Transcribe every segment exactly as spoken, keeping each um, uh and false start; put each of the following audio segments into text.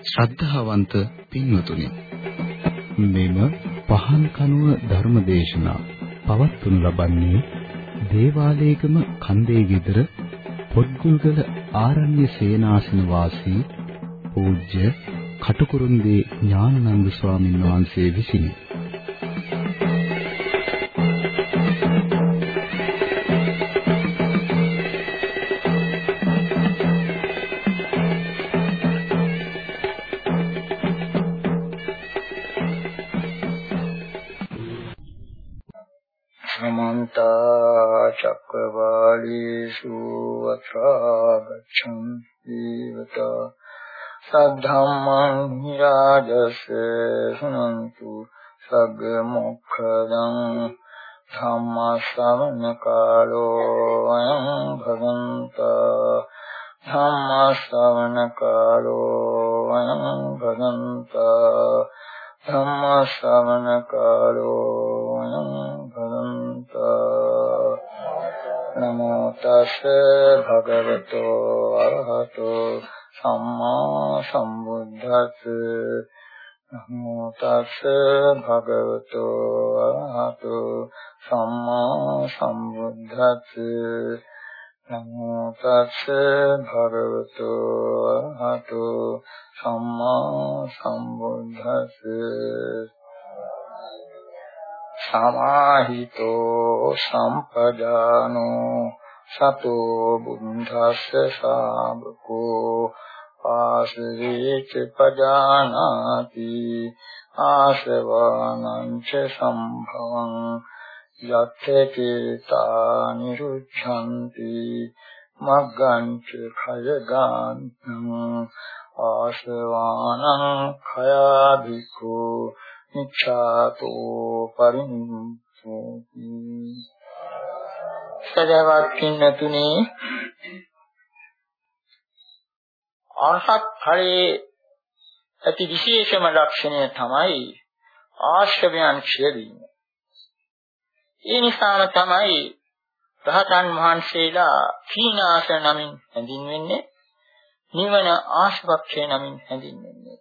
ශ්‍රද්ධාවන්ත පින්වතුනි, මෙම පහන් කනුව ධර්මදේශනා පවත්වනු ලබන්නේ දේවාලේගම කන්දේ ගෙදර පොත්ගුල්ගල ආරණ්‍ය සේනාසන වාසී පූජ්‍ය කටුකුරුන්දී ඥානানন্দ ස්වාමීන් වහන්සේ විසිනි. චක්කවාලීසු අත්‍රාගච්ඡන්ති වතා සද්ධම්මං රාජස්සේ සුනන්තු සග්ග මොක්ඛදං ධම්ම ශ්‍රවණ කාලෝ අයං භගන්තා ධම්ම ශ්‍රවණ කාලෝ අයං භගන්තා ධම්ම ශ්‍රවණ කාලෝ අයං භගන්තා නමෝ තස්සේ භගවතෝ අරහතෝ සම්මා සම්බුද්දස්සේ නමෝ තස්සේ භගවතෝ අරහතෝ සම්මා සම්බුද්දස්සේ නමෝ තස්සේ භගවතෝ අරහතෝ සම්මා සම්බුද්දස්සේ සමාහිතෝ සම්පජානෝ සතෝ බුද්ධස්ස ශාවකෝ ආශ්‍රේච පජානාති ආසවානං ච සම්භවං යත්තේතා නිරුච්ඡන්ති මග්ගං ච khයගාන්තං ආසවානං khයාභික්ඛු නිච්ඡාතෝ පරිනිස්සති. සදවත් කින්නතුනි, අරහත් ඵලයේ ඇති විශේෂම ලක්ෂණය තමයි ආශ්‍රවයන් ක්ෂය වීම. ඒ නිසාම තමයි රහතන් වහන්සේලා කීනාස නමින් හැඳින්වෙන්නේ, නිවන ආශ්‍රවක්ෂය නමින් හැඳින්වෙන්නේ.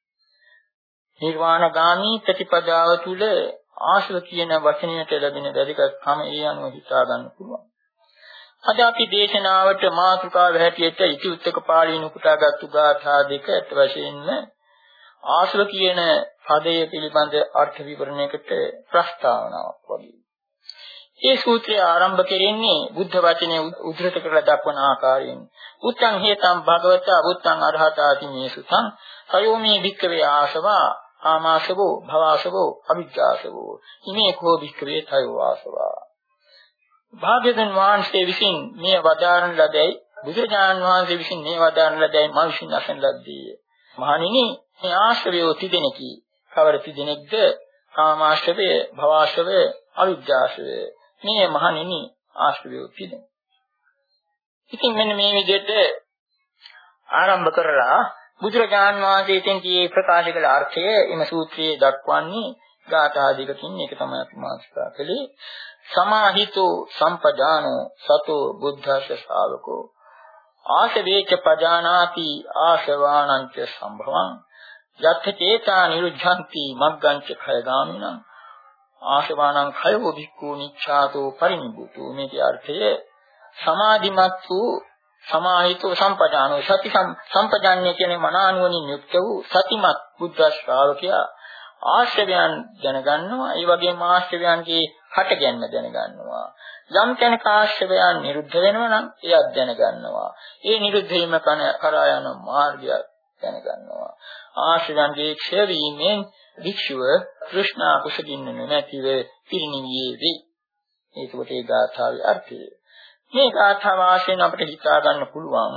නිර්වාණගාමී ප්‍රතිපදාව තුළ ආශ්‍රව කියන වචනයට ලැබෙන වැදගත්කම ඒ අනුව හිතා ගන්න පුළුවන්. අද අපි දේශනාවට මාතෘකාව හැටියට ඉතිඋත්තක පාළියෙන් උපුටාගත්තු ගාථා දෙක අත් වශයෙන්ම ආශ්‍රව කියන පදය පිළිබඳ අර්ථ විවරණයකට ප්‍රස්තාවනාවක් වගේ. මේ සූත්‍රය ආරම්භ කෙරෙන්නේ බුද්ධ වචනේ උද්දෘත කරලා දක්වන ආකාරයෙන්. උත්තං හේතං භගවතා උත්තං අරහතාති මේ සුතං කයෝමේ භික්ඛවේ ආසවා ආමාසවෝ භවසවෝ අවිජ්ජාසවෝ ඉමේ කෝ භික්ඛවේ තයෝ ආසවා. භාග්‍යවතුන් වහන්සේ විසින් මේ වදාරන ලදයි බුදුරජාණන් වහන්සේ විසින් මේ වදාරන ලදයි මා විසින් අසන ලද්දී. මහණෙනි, මේ ආශ්‍රවයෝ තිදෙනකි. කවර තිදෙනෙක්ද? කාමාශ්‍රවය, භවශ්‍රවය, අවිජ්ජාශ්‍රවය. මේ මහණෙනි ආශ්‍රවයෝ තිදෙන. ඉතින් මෙන්න මේ විදිහට ආරම්භ කරලා බුදුරජාණන් වහන්සේ තෙන්දී ප්‍රකාශ කළ අර්ථය එම සූත්‍රයේ දක්වන්නේ ගාථා දෙකකින්. ඒක තමයි අපි මාතෘකා කළේ. සමාහිතෝ සම්පජානෝ සතෝ බුද්ධස්ස ශාවකෝ ආසවේච පජානාති ආසවානං ච සම්භවං යත්ථ චේතා නිරුද්ධಂತಿ මග්ගං ච khයගාමිනං ආසවානං khයෝ භික්ඛු නිච්ඡාතෝ පරිනිබ්බුතු. මේකේ අර්ථය සමාධිමත් වූ සමාහිතෝ සම්පජානෝ සති සම්පජාන්නේ කියන්නේ මනානුවණින් යුක්ත වූ සතිමත් බුද්ධ ශ්‍රාවකයා ආශ්‍රවයන් දැනගන්නවා. ඒ වගේම ආශ්‍රවයන්ගේ හටගැන්ම දැනගන්නවා. යම් කෙනෙක් ආශ්‍රවයන් නිරුද්ධ වෙනවා නම් එයත් දැනගන්නවා. ඒ නිරුද්ධ වීම කරා යන මාර්ගය දැනගන්නවා. ආශ්‍රවයන්ගේ ක්ෂය වීමෙන් වික්ෂුව කෘෂ්ණා කුසගින්න නැතිව පිරිනිවියේ වේ. ඒකකොට ඒ ගාථාවේ අර්ථය. මේ ගාථා වාසයෙන් අපිට හිතා ගන්න පුළුවන්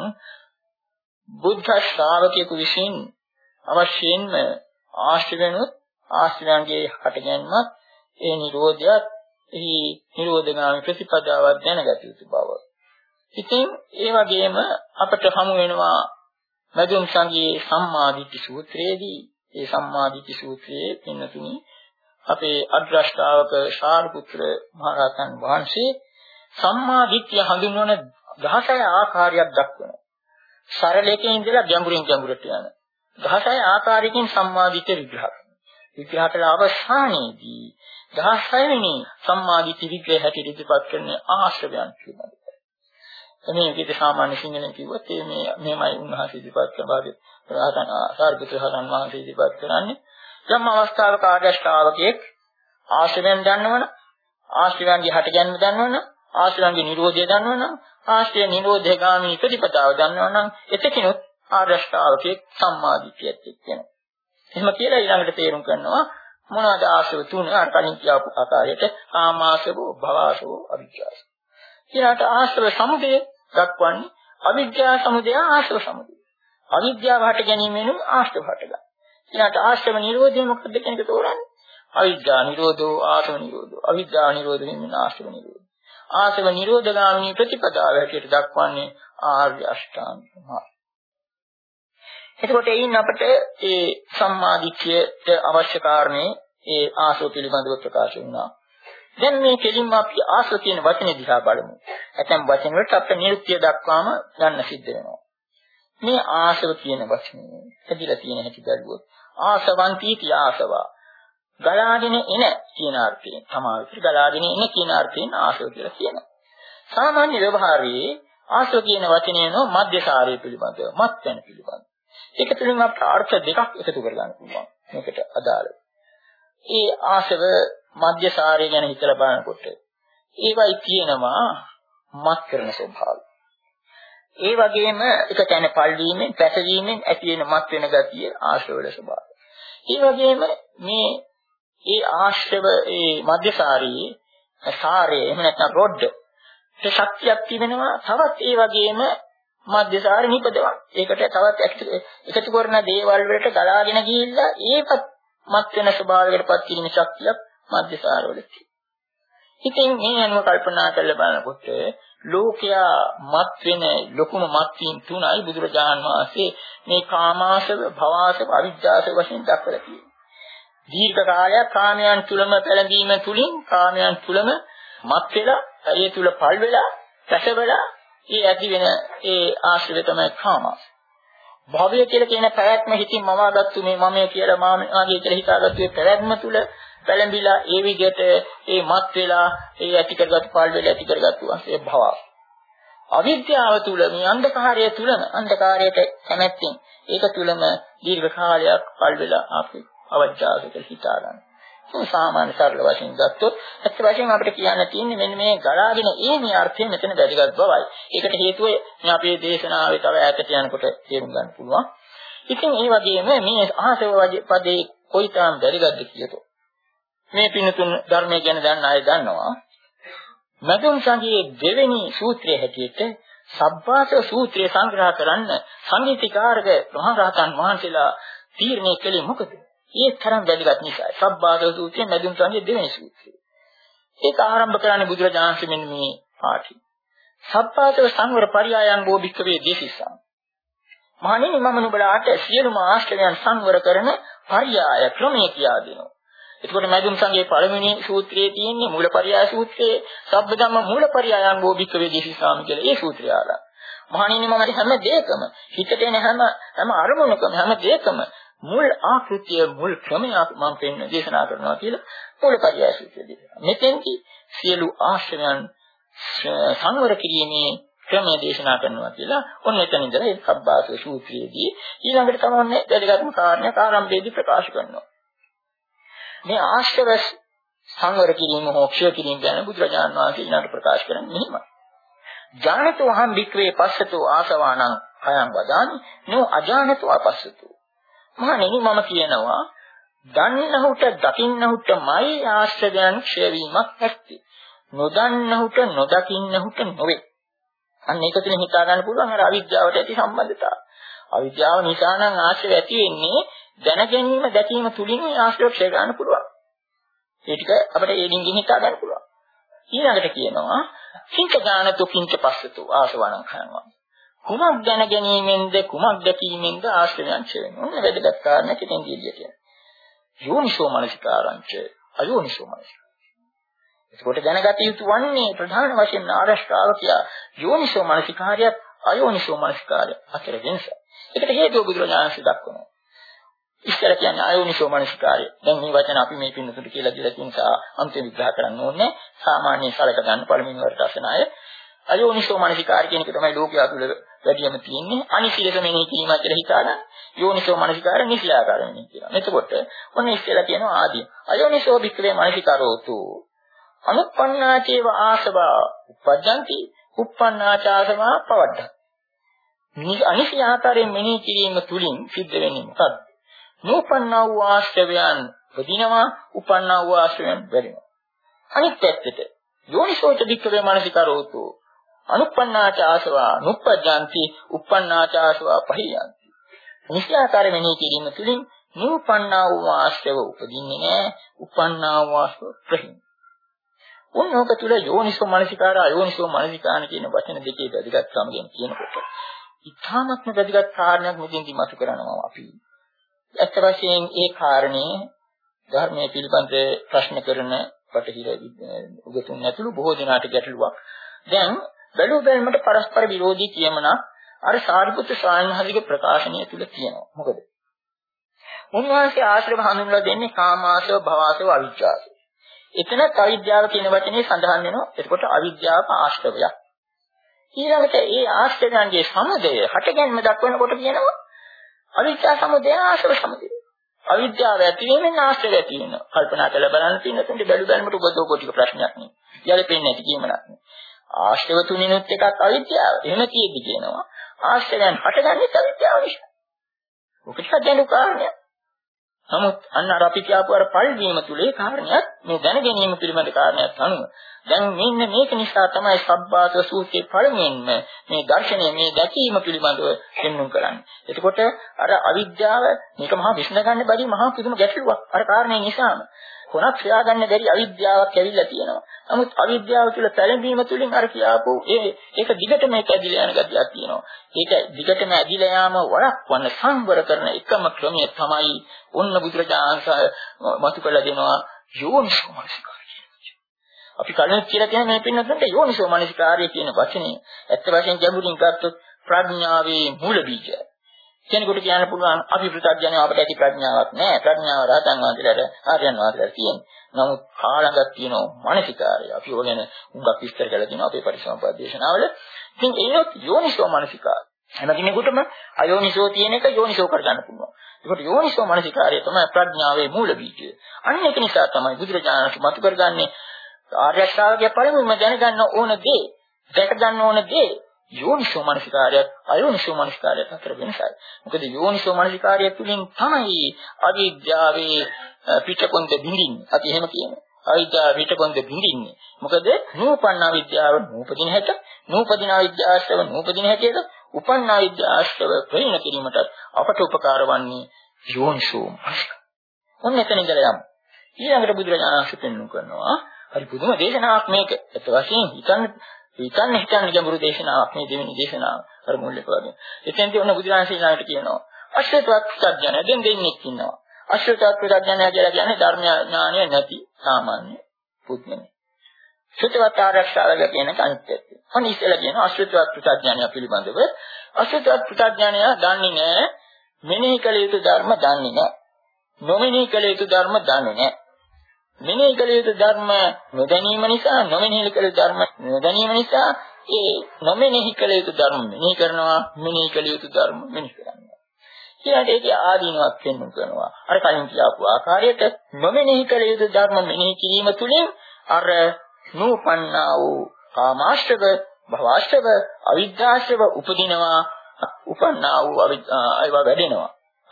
බුද්ධ ශ්‍රාවකයෙකු විසින් අවශ්‍යයෙන්ම ආශ්‍රවයන්ොත් ආශ්‍රවයන්ගේ හටගැන්මත් ඒ නිරෝධයත් එහි නිරෝධගාමී ප්‍රතිපදාවක් දැනගත යුතු බව. ඉතින් ඒ වගේම අපට හමු වෙනවා මදුන් සංගයේ සම්මාදිට්ඨි සූත්‍රයේදී. ඒ සම්මාදිට්ඨි සූත්‍රයේ පින්නතුනි අපේ අග්‍රශ්‍රාවක ශාරිපුත්‍ර මහ රහතන් වහන්සේ සම්මා දිට්ඨිය හඳුන්වන දහසය ආකාරයක් දක්වනවා. සරලකේ ඉඳලා ගැඹුරින් ගැඹුරට යන දහසයි ආකාරයකින් සම්මාදිට්ඨිය විග්‍රහ කරනවා. විග්‍රහ කළ අවසානයේදී දහසයි වෙනි සම්මාදිට්ඨිය විග්‍රහය හැටියට ඉදිරිපත් කරන ආශ්‍රවයන් පිළිබඳව. මේ විදිහට සාමාන්‍ය සිංහලෙන් කිව්වොත් මේ මෙහෙමයි උන්වහන්සේ ඉදිරිපත් කරන භාගයේ රහතන් සාරිපුත්‍ර රහතන් වහන්සේ ඉදිරිපත් කරන්නේ යම් අවස්ථාවක ආර්යශ්‍රාවකයෙක් ආශ්‍රවයන් දන්නවන ආශ්‍රවයන්ගේ හටගැන්ම දන්නවන ආශ්‍රවයන්ගේ නිරෝධය දන්නවන ආශ්‍රය නිරෝධය ගාමී ප්‍රතිපදාව දන්නවනම් එතකිනුත් ආර්යශ්‍රාවකයෙක් සම්මාදිට්ඨියත් එක්කෙනවා. එහෙම කියලා ඊළඟට තේරුම් ගන්නවා මොනවාද ආශ්‍රව තුන අර කලින් කියපු ආකාරයට කාමාශ්‍රව භවශ්‍රව අවිජ්ජාශ්‍රව. ඊළඟට ආශ්‍රව සමුදය දක්වන්නේ අවිද්‍යා සමුදය ආශ්‍රව සමුදය. අවිද්‍යාව හට ගැනීමෙන් ආශ්‍රව හටගන්නවා. ඊළඟට ආශ්‍රව නිරෝධය මොකක්ද කියන එක තෝරන්නේ. අවිද්‍යා නිරෝධෝ ආශ්‍රව නිරෝධෝ. අවිද්‍යා නිරෝධ වෙන ආශ්‍රව නිරෝධ. ආශ්‍රව නිරෝධ ගාමිනී ප්‍රතිපදාව හැටියට දක්වන්නේ ආර්ය අෂ්ටාංග මාර්ගය. එතකොට එයින් අපට ඒ සම්මාදිට්ඨියට අවශ්‍ය කාරණේ ඒ ආශ්‍රව පිළිබඳව ප්‍රකාශ වුණා. දැන් මේ කෙලින්ම අපි ආශ්‍රව කියන වචනේ දිහා බලමු. ඇතැම් වචන වලට අපිට නිරුක්තිය දක්වාම ගන්න සිද්ධ වෙනවා. මේ ආශ්‍රව කියන වචනේ හැදිලා තියෙන හැටි බැලුවොත් ආසවන්තිති ආසවා ගලාගෙන එන කියන අර්ථයෙන් සමාවිතර ගලාගෙන එන කියන අර්ථයෙන් ආශ්‍රව කියලා කියනවා. සාමාන්‍ය ව්‍යවහාරයේ ආශ්‍රව කියන වචනේ නෝ මධ්‍යසාරය පිළිබඳව මත් වෙන පිළිබඳව. ඒක තුලින් අපට අර්ථ දෙකක් එකතු කරගන්න පුළුවන්. මේකට අදාළව. ඒ ආශ්‍රව මධ්‍යසාරය ගැන හිතලා බලනකොට ඒවයි තියෙනවා මත් කරන ස්වභාවය. ඒ වගේම එක තැන පල්වීමෙන් පැසවීමෙන් ඇති වෙන මත් වෙන ගතිය ආශ්‍රවවල ස්වභාවය. ඒ වගේම මේ ඒ ආශ්‍රව ඒ මධ්‍යසාරයේ සාරය එහෙම නැත්නම් රොඩ් ඒ ශක්තියක් තිබෙනවා. තවත් ඒ වගේම මධ්‍යසාර නිපදවන. ඒකට තවත් එකතු කරන දේවල් වලට ගලාගෙන ගිහිල්ලා ඒකත් මත් වෙන ස්වභාවයකටපත් කිරීම ශක්තියක් මධ්‍යසාරවල තියෙනවා. ඉතින් මේ අනුව කල්පනා කරලා බලනකොට ලෝකයා මත් වෙන ලොකුම මත් වීම තුනයි බුදුරජාණන් වහන්සේ මේ කාමාශව, භවආශව, අවිජ්ජාශව වශයෙන් දක්වලා තියෙනවා. දීර්ඝ කාලයක් කාමයන් තුලම පැලඳීම තුලින් කාමයන් තුලම මත් වෙලා, ඒ තුල පල් වෙලා, රැසවලා ඒ ඇති වෙන ඒ ආශ්‍රය තමයි කාමාශව. භවය කියලා කියන පැවැත්ම හිතින් මවාගත්තු මේ මමය කියලා මාගේ කියලා හිතාගත්තු ඒ පැවැත්ම තුල පැලඹිලා ඒ විදිහට ඒ මත් වෙලා ඒ ඇති කරගත් පල් වෙලා ඇති කරගත්තු වාසේ භව. අවිද්‍යාව තුල මේ අන්ධකාරය තුලම අන්ධකාරයට කැමැත්තෙන් ඒක තුලම දීර්ඝ කාලයක් පල් වෙලා අපි අවජ්ජාසක හිතා ගන්න. මේ සාමාන්‍ය සරල වශයෙන් ගත්තොත් ඇත්ත වශයෙන් අපිට කියන්න තියෙන්නේ මෙන්න මේ ගලාගෙන ඒමේ අර්ථය මෙතන වැදගත් බවයි. ඒකට හේතුව මේ අපේ දේශනාවේ තව ඈතට යනකොට තේරුම් ගන්න පුළුවන්. ඉතින් ඒ වගේම මේ ආසව පදේ කොයිතරම් වැදගත්ද කියතෝ මේ පින්තුන් ධර්මය ගැන දන්න අය දන්නවා. මදුන් සංගයේ දෙවෙනි සූත්‍රයේ හැටියට සබ්බාසව සූත්‍රය සංග්‍රහ කරන්න සංගීතීකාරක මහා රහතන් වහන්සේලා තීරණය කළේ මොකද? ඒ තරම් වැදගත් නිසායි. සබ්බාසව සූත්‍රය මදුන් සංගයේ දෙවෙනි සූත්‍රය. ඒක ආරම්භ කරන්නේ බුදුරජාණන් ශ්‍රී මෙන්න මේ පාඨය. සබ්බාසව සංවර පරියායන් බෝ භික්ඛවේ දේශිසං. මහණෙනි මම නුඹලාට සියලුම ආශ්‍රයයන් සංවර කරන පරියාය ක්‍රමය කියා දෙනවා. එතකොට මදුන් සංගයේ පළවෙනි සූත්‍රයේ තියෙන්නේ මූලපරියාය සූත්‍රයේ සබ්බධම්ම මූලපරියායන් බෝ භික්ඛවේ දේශිසාම කියලා ඒ සූත්‍රය ආලා. මහණෙනි මම හැම දෙයකම හිතට එන හැම හැම අරමුණකම හැම දෙයකම මුල් ආකෘතිය මුල් ක්‍රමය මම පෙන්න දේශනා කරනවා කියලා මූලපරියාය සූත්‍රය දේශනා. මෙතෙන්දී සියලු ආශ්‍රයයන් සංවර කිරීමේ ක්‍රමය දේශනා කරනවා කියලා ඔන්න එතන ඉඳලා ඒ සබ්බාසව සූත්‍රයේදී ඊළඟට තමයි වැදගත්ම කාරණයක් ආරම්භයේදී ප්‍රකාශ කරනවා. මේ ආශ්‍රව සංවර කිරීම හෝ ක්ෂය කිරීම ගැන බුදුරජාණන් වහන්සේ ඊළඟට ප්‍රකාශ කරන්නේ මෙහිමයි. ජානතෝ අහං වික්‍රේ පස්සතෝ ආසවානං අයං වදානි නෝ අජානතෝ අපස්සතෝ. මහණෙනි මම කියනවා දන්නහුට දකින්නහුටමයි ආශ්‍රයයන් ක්ෂය වීමක් ඇත්තේ. නොදන්නහුට නොදකින්නහුට නොවේ. අන්න ඒක තුලින් හිතා ගන්න පුළුවන් අර අවිද්‍යාවට ඇති සම්බන්ධතාව. අවිද්‍යාව නිසා නම් ආශ්‍රය ඇති වෙන්නේ දැන ගැනීම දැකීම තුලින් ආශ්‍රය ක්ෂය ගන්න පුළුවන්. ඒ ටික අපිට ඒ ඩිංගින් හිතා ගන්න පුළුවන්. ඊළඟට කියනවා කිංච ඥානතු කිංච පස්සතු ආසවණං khයනවා. කුමක් දැන ගැනීමෙන්ද කුමක් දැකීමෙන්ද ආශ්‍රයයන් ක්ෂය වෙනවා. ඔන්න වැදගත් කාරණයක් ඉතින් කියලිය කියන්නේ. යෝනිසෝ මනසිකාරංච අයෝනිසෝ මනසිකාරංච. ඒකට දැනගත යුතු වන්නේ ප්‍රධාන වශයෙන් ආරෂ්ඨාවකියා යෝනිසෝ මනසිකාරයත් අයෝනිසෝ මනසිකාරය අතර වෙනස. ඒකට හේතුව බුදුරජාණන් වහන්සේ දක්වනවා. ඉස්සර කියන්නේ අයෝනිසෝ මනසිකාරය. දැන් මේ වචන අපි මේ පින්නතුට කියලා දීලා තියෙන නිසා අන්තිම විග්‍රහ කරන්න ඕනේ. සාමාන්‍ය සලක ගන්න පළවෙනි වරට අසන අය අයෝනිසෝ මනසිකාරය කියන එක තමයි ලෝකයා තුළ වැඩියම තියෙන්නේ. අනිසිලස මෙනෙහි කිරීම කියලා හිතාගන්න. යෝනිසෝ මනසිකාරය නිසිලාකාර මෙනෙහි කියනවා. එතකොට ඔන්න ඉස්සෙල්ලා කියනවා ආදී. අයෝනිසෝ භික්ඛවේ මනසිකාරෝතු අනුප්පන්නාචේව ආසවා උපජ්ජಂತಿ උප්පන්නාචාසවා පවඩ්ඩ. මේ අනිසි ආකාරයෙන් මෙනෙහි කිරීම තුලින් සිද්ධ වෙන්නේ මොකක්ද? නූපන්නා වූ ආශ්‍රවයන් උපදිනවා, උපන්නා වූ ආශ්‍රවයන් වැඩෙනවා. අනිත් පැත්තට යෝනිසෝච භික්ඛවේ මනසිකාරෝතු අනුප්පන්නාච ආසවා නුප්පජ්ජಂತಿ උප්පන්නාච ආසවා පහියಂತಿ. නිශ්චයාකාර මෙනෙහි කිරීම තුළින් නූපන්නා වූ ආශ්‍රව උපදින්නේ නැහැ, උපන්නා වූ ආශ්‍රව ප්‍රහින්. උන්නෝක තුල යෝනිසෝ මනසිකාර අයෝනිසෝ මනසිකාන කියන වචන දෙකේ වැදගත් සමගින් කියනකොට ඉතාමත්ම වැදගත් කාරණයක් මෙතෙන්දි මතු කරනවා අපි. ඇත්ත වශයෙන් ඒ කාරණේ ධර්මයේ පිළිබඳ ප්‍රශ්න කරන බටහිර උගතුන් ඇතුළු බොහෝ දෙනාට ගැටලුවක්. දැන් බැලු බැලමට පරස්පර විරෝධී කියමනක් අර සාරිපුත්‍ර ස්වාමීන් වහන්සේගේ ප්‍රකාශනය තුල තියෙනවා. මොකද? උන්වහන්සේ ආශ්‍රව හඳුන්වලා දෙන්නේ කාමාශ්‍රව, භවශ්‍රව, අවිජ්ජාශ්‍රව. එතනත් අවිද්‍යාව කියන වචනේ සඳහන් වෙනවා. එතකොට අවිද්‍යාව ආශ්‍රවයක්. ඊළඟට ඒ ආශ්‍රවයන්ගේ සමුදය හටගැන්ම දක්වනකොට කියනවා අවිද්‍යා සමුදය ආශ්‍රව සමුදය. අවිද්‍යාව ඇති වෙනින් ආශ්‍රව ඇති වෙනවා. කල්පනා කරලා බලන්න තියෙනතුන්ට බැලු බැලමට උගතෝ ටික ප්‍රශ්නයක් නේ. යලෙපෙන්නේ නැති කියමනක් නේ. ආශ්‍රව තුනිනුත් එකක් අවිද්‍යාව. එහෙම කියෙදි කියනවා ආශ්‍රවයන් හටගන්නේ අවිද්‍යාව නිසා. ඔක ටිකක් දැනු කාරණයක්. නමුත් අන්න අර අපි කියපු අර පරිදීම තුලේ කාරණයක් මේ දැන ගැනීම පිළිබඳ කාරණයක් අනුව දැන් මෙන්න මේක නිසා තමයි සබ්බාස සූත්‍රයේ පළමුවෙන්ම මේ දර්ශනය මේ දැකීම පිළිබඳව පෙන්වුම් කරන්නේ. එතකොට අර අවිද්‍යාව මේක මහා විශ්න ගන්න බැරි මහා පුදුම ගැටලුවක්. අර කාරණේ නිසාම කොනක් හොයාගන්න බැරි අවිද්‍යාවක් ඇවිල්ලා තියෙනවා. නමුත් අවිද්‍යාව තුළ පැලඳීම තුළින් අර කියාපු ඒ ඒක දිගටම ඒක ඇදිලා යන ගතියක් තියෙනවා. ඒක දිගටම ඇදිලා යාම වළක්වන්න සංවර කරන එකම ක්‍රමය තමයි ඔන්න බුදුරජාණන් මතු කළ දෙනවා යෝනිසෝ මනසිකාරය. අපි කලින් කියලා තියෙන මේ පින්නතුන්ට යෝනිසෝ මනසිකාරය කියන වචනේ ඇත්ත වශයෙන් ගැඹුරින් ගත්තොත් ප්‍රඥාවේ මූල බීජය. කෙනෙකුට කියන්න පුළුවන් අපි ප්‍රත්‍යඥය අපට ඇති ප්‍රඥාවක් නැහැ. ප්‍රඥාව රහතන් වහන්සේලාට ආර්යයන් වහන්සේලාට තියෙනවා. නමුත් කාලඟක් තියෙනවා මනසිකාරය. අපි ඔය ගැන උඟක් විස්තර කරලා තියෙනවා අපේ පරිසම්පාද දේශනාවල. ඉතින් ඒනොත් යෝනිසෝ මනසිකාරය. හැම කෙනෙකුටම අයෝනිසෝ තියෙන එක යෝනිසෝ කරගන්න පුළුවන්. ඒකට යෝනිසෝ මනසිකාරය තමයි ප්‍රඥාවේ මූල බීජය. අන්න ඒක නිසා තමයි බුදුරජාණන් මතු කරගන්නේ ආර්ය ශ්‍රාවකයා පළමුවෙන්ම දැනගන්න ඕන දේ, දැක ගන්න ඕන දේ යෝනිසෝ මනසිකාරයත් අයෝනිසෝ මනසිකාරයත් අතර වෙනසයි. මොකද යෝනිසෝ මනසිකාරය තුළින් තමයි අවිද්‍යාවේ පිටකොන්ද බිඳින්නේ. අපි එහෙම කියනවා. අවිද්‍යාව පිටකොන්ද බිඳින්නේ. මොකද නූපන්න අවිද්‍යාව නූපදින හැට, නූපදින අවිද්‍යාවස්ව නූපදින හැටේද, උපන්න අවිද්‍යාවස්ව ප්‍රේණ කිරීමට අපට උපකාර වන්නේ යෝනිසෝ මනසිකාරය. ඔන්න එතන ඉඳලා යමු. ඊළඟට බුදුරජාණන් වහන්සේ පෙන්වු කරනවා හරි පුදුම දේශනාවක් මේක. ඒත් වශයෙන් හිතන්න හිතන්න හිතන්න ගැඹුරු දේශනාවක් මේ දෙවෙනි දේශනාව. අර මුල්ලක වගේ. එතෙන්දී ඔන්න බුදුරජාණන් ශ්‍රීලාට කියනවා අශ්‍රේතවත් ප්‍රඥාන දෙන් දෙන්නෙක් ඉන්නවා. අශ්‍රේතවත් ප්‍රඥාන කියලා කියන්නේ ධර්ම ඥානය නැති සාමාන්‍ය පුද්ගලෙක්. ශ්‍රේතවත් ආරක්ෂාවල කියන කන්සෙප්ට්. අන්න ඉස්සෙල්ලා කියන අශ්‍රේතවත් ප්‍රඥානය පිළිබඳව අශ්‍රේතවත් ප්‍රඥානය දන්නේ නැහැ. මෙනෙහි කළ යුතු ධර්ම දන්නේ නැහැ. නොමෙනෙහි කළ යුතු ධර්ම දන්නේ නැහැ. මෙනෙහි කළ යුතු ධර්ම නොදැනීම නිසා නොමෙනෙහි කළ ධර්ම නොදැනීම නිසා ඒ නොමෙනෙහි කළ යුතු ධර්ම මෙනෙහි කරනවා, මෙනෙහි කළ යුතු ධර්ම මෙනෙහි කරනවා. ඊට ඒකේ ආදීනවත් පෙන්වන්න කරනවා. අර කලින් කියපු ආකාරයට නොමෙනෙහි කළ යුතු ධර්ම මෙනෙහි කිරීම තුළින් අර නූපන්නා වූ කාමාශ්‍රව, භවශ්‍රව, අවිද්‍යාශ්‍රව උපදිනවා, උපන්නා වූ අවිද්‍යාව වැඩෙනවා.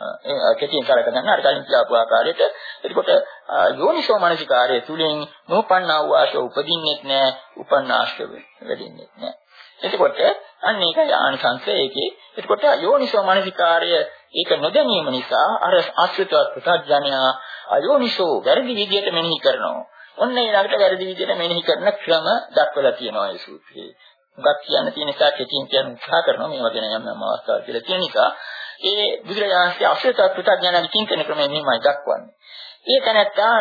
ඒ කෙටියෙන් කරක ගන්න අර කලින් කියපු ආකාරයට එතකොට යෝනිසෝ මනසිකාරය තුලින් නූපන්නා වූ ආශ්‍රව උපදින්නෙත් නැහැ, උපන්නාශ්‍රව වැඩින්නෙත් නැහැ. එතකොට අන්න ඒකයි ආනිසංසය ඒකේ. එතකොට යෝනිසෝ මනසිකාරය ඒක නොදැනීම නිසා අර ආශ්‍රිතවත් ප්‍රත්‍යඥයා අයෝනිසෝ වැරදි විදියට මෙනෙහි කරනවා. ඔන්න ඊළඟට වැරදි විදියට මෙනෙහි කරන ක්‍රම දක්වලා තියෙනවා මේ සූත්‍රයේ. මොකක් කියන්න තියෙන නිසා කෙටියෙන් කියන්න උත්සාහ කරනවා මේ වගේ නම් යම් අවස්ථාවක් කියලා තියෙන නිසා ඒ බුදුරජාණන්සේ අශ්‍රේත ප්‍රත්‍යඥානගේ චින්තන ක්‍රමය මෙහිමයි දක්වන්නේ. ඒ තැනත්තා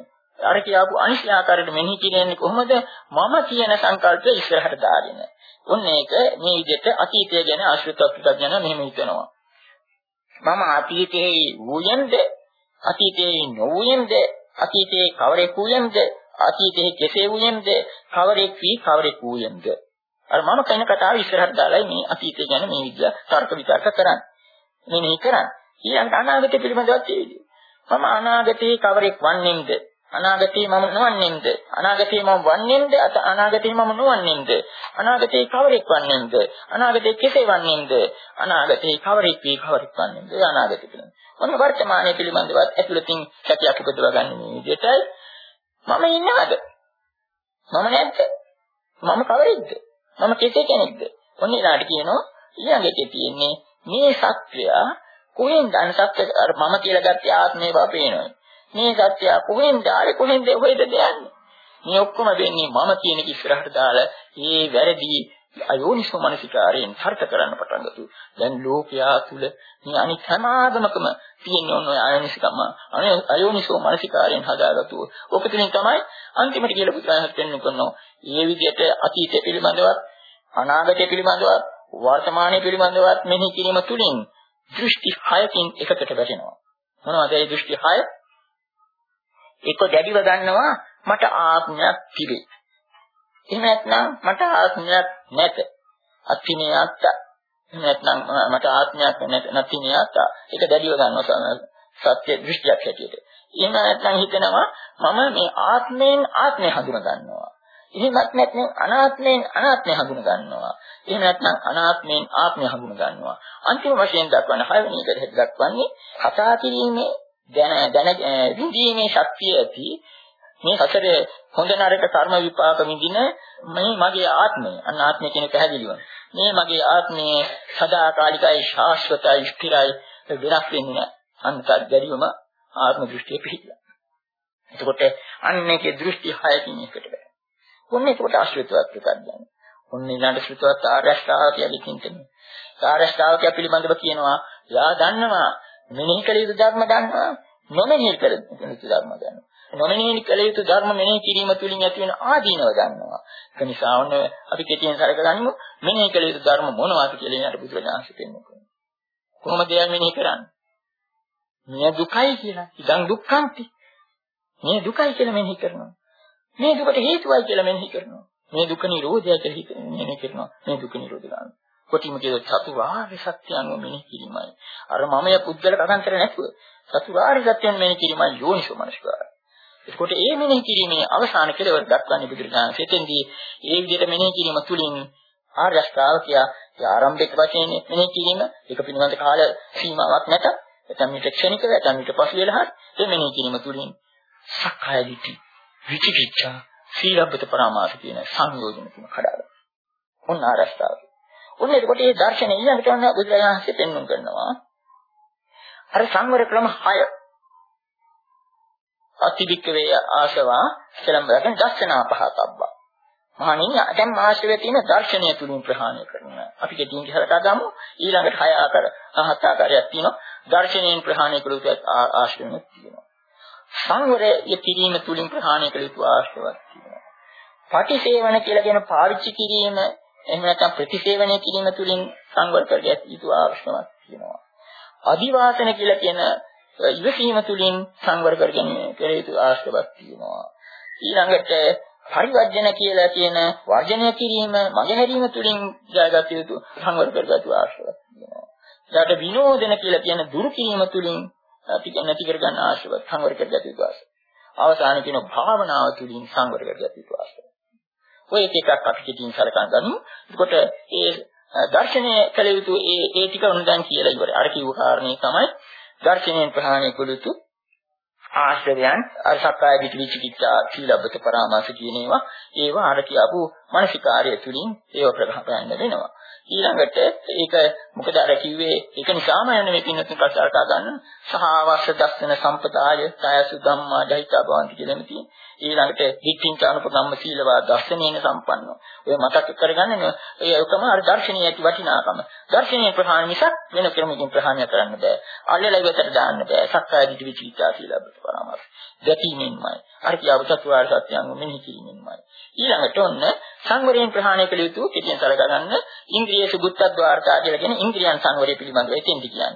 අර කියපු අනිශ්චය ආකාරයට මෙනෙහි කියන්නේ කොහොමද? මම කියන සංකල්පය ඉස්සරහට දාගෙන. ඔන්න ඒක මේ විදිහට අතීතය ගැන අශ්‍රේත ප්‍රත්‍යඥාන මෙහෙම හිතනවා. මම අතීතයේ වූයෙන්ද අතීතයේ නොවූයෙන්ද අතීතයේ කවරෙක් වූයෙන්ද අතීතයේ කෙසේ වූයෙන්ද කවරෙක් වී කවරෙක් වූයෙන්ද අර මම කන කතාව ඉස්සරහට දාලා මේ අතීතය ගැන මේ විදිහ තර්ක විතර්ක කරන්නේ මෙනෙහි කරන්නේ ඊළඟ අනාගතය පිළිබඳවත් ඒ විදිහ මම අනාගතයේ කවරෙක් වන්නේම්ද අනාගතේ මම නොවන්නේම්ද අනාගතේ මම වන්නේම්ද අනාගතේ මම නොවන්නේම්ද අනාගතේ කවරෙක් වන්නේම්ද අනාගතේ කෙසේ වන්නේම්ද අනාගතේ කවරෙක් වී කවරෙක් වන්නේම්ද අනාගතේ පිළිබඳ මොන වර්තමානයේ පිළිබඳවත් ඇතුළතින් සැකයක් උපදවා ගන්න මේ විදිහටයි මම ඉන්නවද මම නැද්ද මම කවරෙක්ද මම කෙසේ කෙනෙක්ද ඔන්න ඊළාට කියනවා ඊළඟට තියෙන්නේ මේ සත්‍යය කොහෙන්ද අනසත්‍ය අර මම කියලා ගත්තේ ආත්මේ බව පේනවා මේ සත්‍ය කොහෙන්ද ආවේ කොහෙන්ද හොයද යන්නේ මේ ඔක්කොම වෙන්නේ මම කියන එක ඉස්සරහට දාලා මේ වැරදි අයෝනිසෝ මනසිකාරයෙන් තර්ක කරන්න පටන් ගත්තා. දැන් ලෝකයා තුල මේ අනිත් හැම ආගමකම තියෙන ඔන්න ඔය අයෝනිසකම අයෝනිසෝ මනසිකාරයෙන් හදාගත්තු. ඔක තුලින් තමයි අන්තිමට කියලා පුතාහත් වෙන්න කරනවා. මේ විදිහට අතීතය පිළිබඳවත් අනාගතය පිළිබඳවත් වර්තමානය පිළිබඳවත් මෙහි කිරීම තුලින් දෘෂ්ටි හයකින් එකකට වැටෙනවා. මොනවද ඒ දෘෂ්ටි හය? එක දැඩිව ගන්නවා මට ආත්මයක් තිබේ. එහෙම නැත්නම් මට ආත්මයක් නැත. අත්තිනේ අත්ත. එහෙම නැත්නම් මට ආත්මයක් නැතිනේ අත්ත. ඒක දැඩිව ගන්නවා සත්‍ය දෘෂ්ටියක් හැටියට. එහෙම නැත්නම් හිතනවා මම මේ ආත්මයෙන් ආත්මය හඳුන ගන්නවා. එහෙමත් නැත්නම් අනාත්මයෙන් අනාත්මය හඳුන ගන්නවා. එහෙම නැත්නම් අනාත්මයෙන් ආත්මය හඳුන ගන්නවා. අන්තිම වශයෙන් දක්වන හයවෙනි එකට දක්වන්නේ කතා කිරීමේ දැන දැන විඳීමේ ශක්තිය ඇති මේ සසරේ හොඳ නරක කර්ම විපාක විඳින මේ මගේ ආත්මය අනාත්මය කියන පැහැදිලිව මේ මගේ ආත්මය සදාකාලිකයි ශාශ්වතයි ස්ථිරයි වෙනස් වෙන්නේ නැහැ අන්තත් ගැරියම ආත්ම දෘෂ්ටිය පිළිගන්න. එතකොට අන්නේකේ දෘෂ්ටි හයකින් එකට බෑ. ඔන්නේ එතකොට ආශ්‍රිතවත් ප්‍රත්‍යඥ. ඔන්නේ ඊළඟ ශ්‍රිතවත් ආර්යශ්‍රාවකයා දෙකින්තනේ. ආර්යශ්‍රාවකයා පිළිබඳව කියනවා යා දන්නවා මෙනෙහි කළ යුතු ධර්ම දන්නවා නොමෙනෙහි කළ යුතු ධර්ම දන්නවා. නොමෙනෙහි කළ යුතු ධර්ම මෙනෙහි කිරීම තුළින් ඇති වෙන ආදීනව දන්නවා. ඒ නිසා ඔන්න අපි කෙටියෙන් සරකගනිමු මෙනෙහි කළ යුතු ධර්ම මොනවද කියලා ඊට බුදුරජාණන් කියනවා. කොහොමද ඒ මෙනෙහි කරන්නේ? මේ දුකයි කියලා. ඉතින් දුක්ඛන්ති. මේ දුකයි කියලා මෙනෙහි කරනවා. මේ දුකට හේතුවයි කියලා මෙනෙහි කරනවා. මේ දුක නිරෝධය කියලා මෙනෙහි කරනවා. මේ දුක නිරෝධ ගන්න. කොටිම කියන චතුරාර්ය සත්‍ය අනුව මෙනෙහි කිරීමයි. අර මමය පුද්ගල කතාන්තර නැතුව චතුරාර්ය සත්‍යයෙන් මෙනෙහි කිරීමයි යෝනිසෝ මනසිකාරය. ඒකට ඒ මෙනෙහි කිරීමේ අවසාන කෙලවර දක්වන්නේ බුදුරජාණන් වහන්සේටදී ඒ විදිහට මෙනෙහි කිරීම තුළින් ආර්ය ශ්‍රාවකයා ආරම්භක වශයෙන් මෙනෙහි කිරීම ඒක පිළිබඳ කාල සීමාවක් නැත. එතන මිට ක්ෂණිකව එතන මිට පසු වෙලා හරි මේ මෙනෙහි කිරීම තුළින් සක්කාය දිට්ඨි විචිකිච්ඡා සීලබ්බත පරාමාස කියන සංයෝජන තුන කඩාගන්න. ඔන්න ආර්ය ශ්‍රාවකයා ඔන්න එතකොට මේ දර්ශනය ඊළඟට යන බුදුරජාණන් වහන්සේ පෙන්වන්න කරනවා අර සංවර ක්‍රම හය අතිවික්කවේ ආශවා සලම්බරෙන් දර්ශනා පහතබ්බා මහණෙනි දැන් ආශ්‍රය තියෙන දර්ශනය තුලින් ප්‍රහාණය කරනවා අපි කෙටියෙන් කියලා ගමු ඊළඟට හය ආකාර හත් ආකාරයක් තියෙනවා දර්ශනයෙන් ප්‍රහාණය කළ යුතු ආශ්‍රයයක් තියෙනවා සංවරය කිරීම තුලින් ප්‍රහාණය කළ යුතු ආශ්‍රයක් තියෙනවා පටිසේවන කියලා කියන පාවිච්චි කිරීම එහෙම නැත්නම් ප්‍රතිසේවනය කිරීම තුළින් සංවර කරගත යුතු අවශ්‍යතාවක් තියෙනවා. අදිවාසන කියලා කියන ඉවසීම තුළින් සංවර කරගෙන කළ යුතු අවශ්‍යතාවක් තියෙනවා. ඊළඟට පරිවර්ජන කියලා කියන වර්ජනය කිරීම මගහැරීම තුළින් ජයගත යුතු සංවර කරගත යුතු අවශ්‍යතාවක් තියෙනවා. ඊට විනෝදන කියලා කියන දුරු කිරීම තුළින් අපි නැති කරගන්න අවශ්‍යතාවක් සංවර කරගත යුතු අවශ්‍යතාවක්. අවසාන කියන භාවනාව තුළින් සංවර කරගත යුතු අවශ්‍යතාවක්. ඔය එක එකක් අපි කිටින් සලකන් ගමු. එතකොට ඒ දර්ශනය කළ යුතු ඒ ඒ ටික උන් දැන් කියලා ඉවරයි. අර කිව්ව කාරණේ තමයි දර්ශනයෙන් ප්‍රහාණය කළ යුතු ආශ්‍රයයන් අර සක්කාය දිට්ඨි විචිකිච්ඡා සීලබ්බත පරාමාස කියන ඒවා ඒවා අර කියපු මානසිකාර්ය තුලින් ඒව ප්‍රහාණය වෙනවා. ඊළඟට ඒක මොකද අර කිව්වේ ඒක නිසාම යන්නේ මේ පින්නතුන් කතාරකා ගන්න සහවස්ස දස්සන සම්පදාය සයසු ධම්මා දහිතා භවන්ති කියලා මෙතියි. ඊළඟට දික්ඛින්ච අනුපගම්ම සීලවා දර්ශනීය සම්පන්නෝ. ඔය මතක කරගන්න ඒකම අර දර්ශනීය ඇති වටිනාකම. දර්ශනීය ප්‍රහාණය මිසක් වෙන ක්‍රමකින් ප්‍රහාණය කරන්න බෑ. අල්ලලා ඉවතට දාන්න බෑ. සක්කාය දිට්ඨි විචිකිච්ඡා සීලබ්බත පරාමාස. දැකීමෙන්මයි. අර කියව චතුරාර්ය සත්‍යයන් මෙහි කිරීමෙන්මයි. ඊළඟට ඔන්න සංවරයෙන් ප්‍රහාණය කළ යුතු කෙටියෙන් සලකා ගන්න ඉන්ද්‍රිය සුගතද්වාරතා කියලා කියන ඉන්ද්‍රියන් සංවරය පිළිබඳව එතෙන්දි කියන්නේ.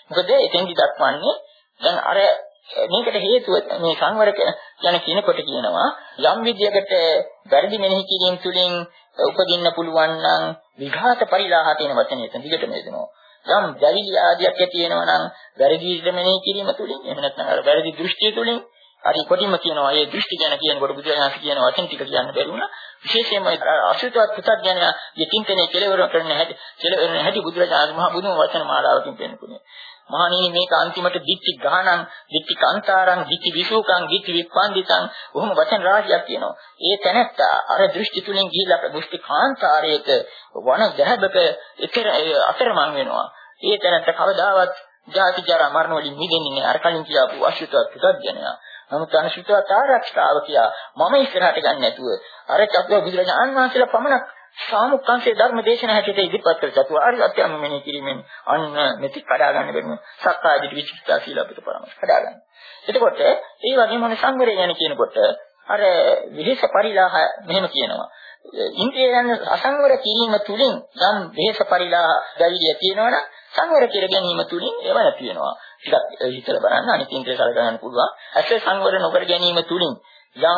මොකද එතෙන්දි දක්වන්නේ දැන් අර මේකට හේතුව මේ සංවර යන කියනකොට කියනවා යම් විදියකට වැරදි මෙනෙහි කිරීම තුළින් උපදින්න පුළුවන් නම් විඝාත පරිලාහ කියන වචනේ එතන දිගටම එදෙනවා. යම් දැවිලි ආදියක් ඇති වෙනවා නම් වැරදි මෙනෙහි කිරීම තුළින් එහෙම නැත්නම් අර වැරදි දෘෂ්ටිය තුළින් හරි කොටිම කියනවා මේ දෘෂ්ටි ගැන කියනකොට බුදුරජාණන් කියන වචන ටික කියන්න බැරි වුණා. විශේෂයෙන්ම අසුතවත් පුතග්ජන යකින්තනේ කෙලවර කරන හැටි කෙලවර හැටි බුදුරජාණන් මහ බුදුම වචන මාලාවකින් පෙන්නන්නේ. මහණෙනි මේක අන්තිමට දික්ටි ගානං දික්ටි කාන්තාරං දික්ටි විසූකං දික්ටි විප්පන්දිතං ඔහොම වචන රාශියක් කියනවා. ඒ තැනත්තා අර දෘෂ්ටි තුලින් ගිහිලා දෘෂ්ටි කාන්තාරයක වන ගැහබක ඉතර අතරමං වෙනවා. ඒ තැනත්තා කවදාවත් ජාති ජරා මරණ වලින් මිදෙන්නේ නැහැ. අර කලින් කියපු අසුතවත් පුතග්ජනයා. නමුත් අනුශිතවත් ආරක්ෂාව කියා මම ඉස්සරහට ගන්න නැතුව අර චතුර බුදුරජාණන් වහන්සේලා පමණක් සාමුක්ඛංශේ ධර්ම දේශන හැටියට ඉදිරිපත් කර චතුරාර්ය සත්‍යම මෙනෙහි කිරීමෙන් අන්න මෙති කඩා ගන්න බැරිම සක්කාය දිට්ඨි විචිකිච්ඡා සීලපත පරමස් කඩා ගන්න. එතකොට ඒ වගේම මොන සංවරය ගැන කියනකොට අර විහෙස පරිලාහ මෙහෙම කියනවා. ඉන්ද්‍රියයන් අසංවර කිරීම තුලින් යම් විහෙස පරිලාහ දැවිලිය තියෙනවනම් සංවර කර ගැනීම තුලින් ඒව නැති වෙනවා. ටිකක් හිතලා බලන්න අනිත් ඉන්ද්‍රිය සල ගන්න පුළුවන්. ඇස සංවර නොකර ගැනීම තුලින් යම්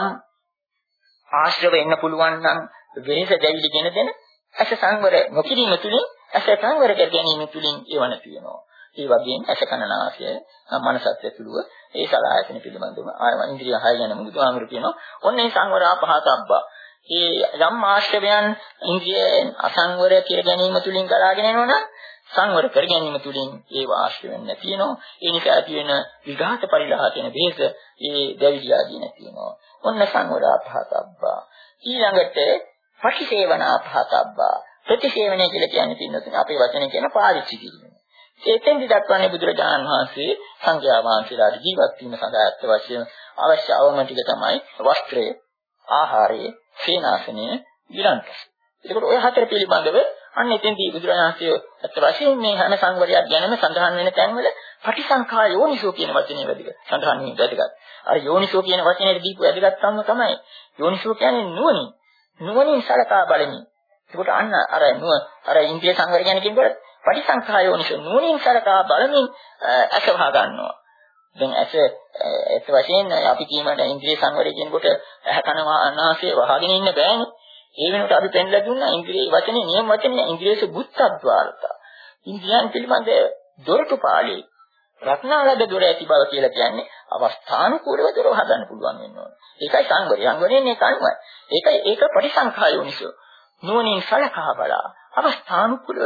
ආශ්‍රව එන්න පුළුවන් නම් වෙහෙස දැවිලි ගෙන දෙන ඇස සංවර නොකිරීම තුලින් ඇස සංවර කර ගැනීම තුලින් ඒව නැති වෙනවා. ඒ වගේම ඇස කන නාසය මනසත් ඇතුළුව ඒ සලආයතන පිළිබඳව ආයම ඉන්ද්‍රිය හය ගැනම බුදුහාමුදුරු කියනවා. ඔන්න ඒ සංවර ආපහතබ්බා. ඒ යම් ආශ්‍රවයන් ඉන්ද්‍රියෙන් අසංවර කර ගැනීම තුලින් ගලාගෙන යනවනම් සංවර කර ගැනීම තුලින් ඒව ආශ්‍රවයන් නැති වෙනවා. ඒ නිසා ඇති වෙන විඝාත පරිලාහ කියන බේස ඒ දැවිලි ආදී නැති වෙනවා. ඔන්න සංවර ආපහතබ්බා. ඊළඟට පටිසේවනා පහතබ්බා. ප්‍රතිසේවනය කියලා කියන්නේ පින්නතුනේ අපේ වචනේ කියන පාවිච්චි කිරීම. ඒකෙන්දි දක්වන්නේ බුදුරජාණන් වහන්සේ සංඝයා වහන්සේලාට ජීවත් වීම සඳහා අත්‍ය වශයෙන් අවශ්‍ය අවම ටික තමයි වස්ත්‍රය, ආහාරය, සේනාසනය, විරන්ත. ඒකට ඔය හතර පිළිබඳව අන්න එතෙන්දී බුදුරජාණන් වහන්සේ අත්‍ය වශයෙන් මේ හැම සංවරයක් ගැනම සඳහන් වෙන තැන්වල පටිසංඛා යෝනිසෝ කියන වචනේ වැඩික සඳහන් වෙන වැඩිගත්. අර යෝනිසෝ කියන වචනේ දීපු වැඩිගත්කම තමයි යෝනිසෝ කියන්නේ නුවණින් නුවණින් සලකා බලමින්. ඒකට අන්න අර නුව අර ඉන්ද්‍රිය සංවර ගැන කියනකොට පටිසංඛා යෝනිසෝ නුවණින් සලකා බලමින් ඇස වහ ගන්නවා. දැන් ඇස ඇත්ත වශයෙන් අපි කියමු ඉන්ද්‍රිය සංවරය කියනකොට ඇහ කන නාසය වහගෙන ඉන්න බෑනේ. ඒ වෙනකොට අපි පෙන්ලා දුන්නා ඉන්ද්‍රිය වචනේ නියම වචනේ ඉන්ද්‍රියස බුද්ධද්වාරතා. ඉන්ද්‍රියන් පිළිබඳ දොරටු පාළි රත්නාලද දොර ඇති බව කියලා කියන්නේ අවස්ථානුකූලව දොර හදන්න පුළුවන් වෙන්න ඕනේ. ඒකයි සංවරය. සංවරයෙන් ඒක අනුමයි. ඒකයි ඒක පරිසංඛා යෝනිසෝ. නුවණින් සලකා බලා අවස්ථානුකූලව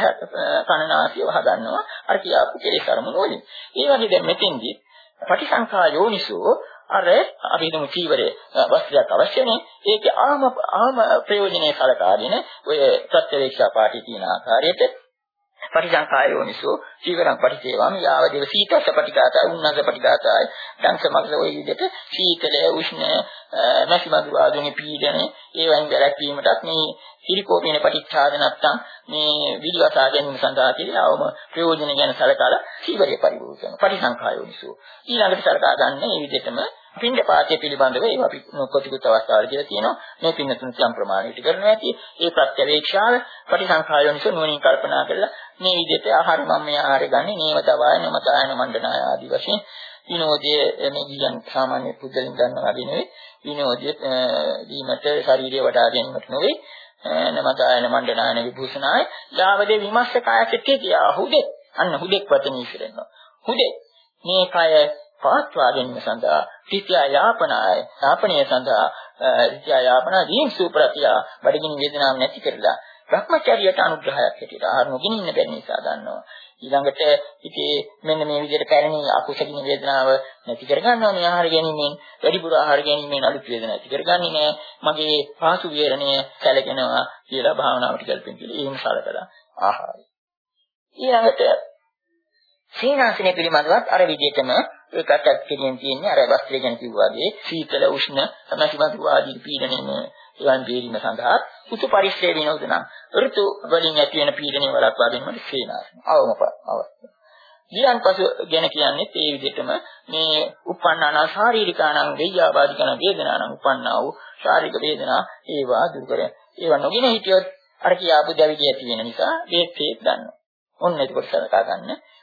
කනනාසිය වහගන්නවා. අර කියාපු කෙලෙස් අරමුණු වලින්. ඒ වගේ දැන් මෙතෙන්දී පරිසංඛා යෝනිසෝ අර අපි හිතමු චීවරයේ වස්ත්‍රයක් අවශ්‍යනේ. ඒකේ ආම ආම ප්‍රයෝජනේ සලකාගෙන ඔය ප්‍රත්‍යවේක්ෂා පාඨයේ තියෙන ආකාරයට පටිසංඛා යෝනිසෝ චීවරං පටිසේවම් යාවදේව සීතස පටිඝාතය උන්නස පටිඝාතය දංශමග්ල ඔය විදිහට සීතල උෂ්ණ නැසිමදු ආදුනේ පීඩන ඒ වයින් වැළැක්වීමටත් මේ සිරිකෝපේන පටිච්චාද නැත්තම් මේ විලිවසා ගැනීම සඳහා කියලාවම ප්‍රයෝජන ගැන සලකලා චීවරය පරිභෝග කරන පටිසංඛා යෝනිසෝ ඊළඟට සලකා ගන්න මේ විදිහටම පින්ඩ පාතය පිළිබඳව ඒවා අපි කොටිකුත් අවස්ථාවල කියලා තියෙනවා මේ පින්න තුන යම් ප්‍රමාණයකට කරනවා ඇති ඒ ප්‍රත්‍යවේක්ෂාව පටිසංඛා යෝනිසෝ නුවණින් කල්පනා කරලා මේ විදිහට ආහාර මම මේ ආහාර ගන්නේ නේම තවාය නම තායන මණ්ඩනාය ආදී වශයෙන් විනෝදයේ මේ කියන සාමාන්‍ය පුද්ගලින් ගන්නවා වගේ නෙවෙයි විනෝදයේ දීමට ශාරීරිය වඩා ගැනීමට නෙවෙයි නම තායන මණ්ඩනායන විභූෂණාය යාවදේ විමස්සකාය සිටියා හුදේ අන්න හුදෙක් වචන ඉස්සරෙනවා හුදේ මේ කය පාත්වා ගැනීම සඳහා තිත්‍යා යාපනාය යාපනය සඳහා තිත්‍යා යාපනා දීන් සූප්‍රත්‍ය බඩගිනි වේදනාවක් නැති කරලා භ්‍රමචර්යයට අනුග්‍රහයක් හැටියට ආහාර නොගෙන ඉන්න බැරි නිසා ගන්නවා ඊළඟට ඉතේ මෙන්න මේ විදිහට පැරණි අකුසකින වේදනාව නැති කරගන්නවා මේ ආහාර ගැනීමෙන් වැඩිපුර ආහාර ගැනීමෙන් අලුත් වේදනා නැති කරගන්නේ නැහැ මගේ පාසු විහරණය සැලකෙනවා කියලා භාවනාවට කල්පින් කියලා එහෙම සලකලා ආහාරය ඊළඟට සීනාසනය පිළිබඳවත් අර විදිහටම ඒකත් ඇත්තකින් තියෙන්නේ අර වස්ත්‍රය ගැන කිව්වාගේ සීතල උෂ්ණ සමසිමතු ආදී පීඩනයෙන් ඒවන් බේරීම සඳහා උතු පරිශ්‍රය විනෝදන ඍතු වලින් ඇති වෙන පීඩනය වළක්වා ගැනීමට සීනාසන අවමප අවස්ථාව. ඊයන්පසු ගැන කියන්නේ ඒ විදිහටම මේ උපන්නාන ශාරීරිකානම් වේයාවාදිකන වේදනානම් උපන්නා වූ ශාරීරික වේදනා ඒවා දුරු කර ඒවා නොගෙන හිටියොත් අර කියාපු දැවිලි ඇති වෙන නිසා ඒත් ඒත් ගන්නවා. ඔන්න ඒක සලකා ගන්න.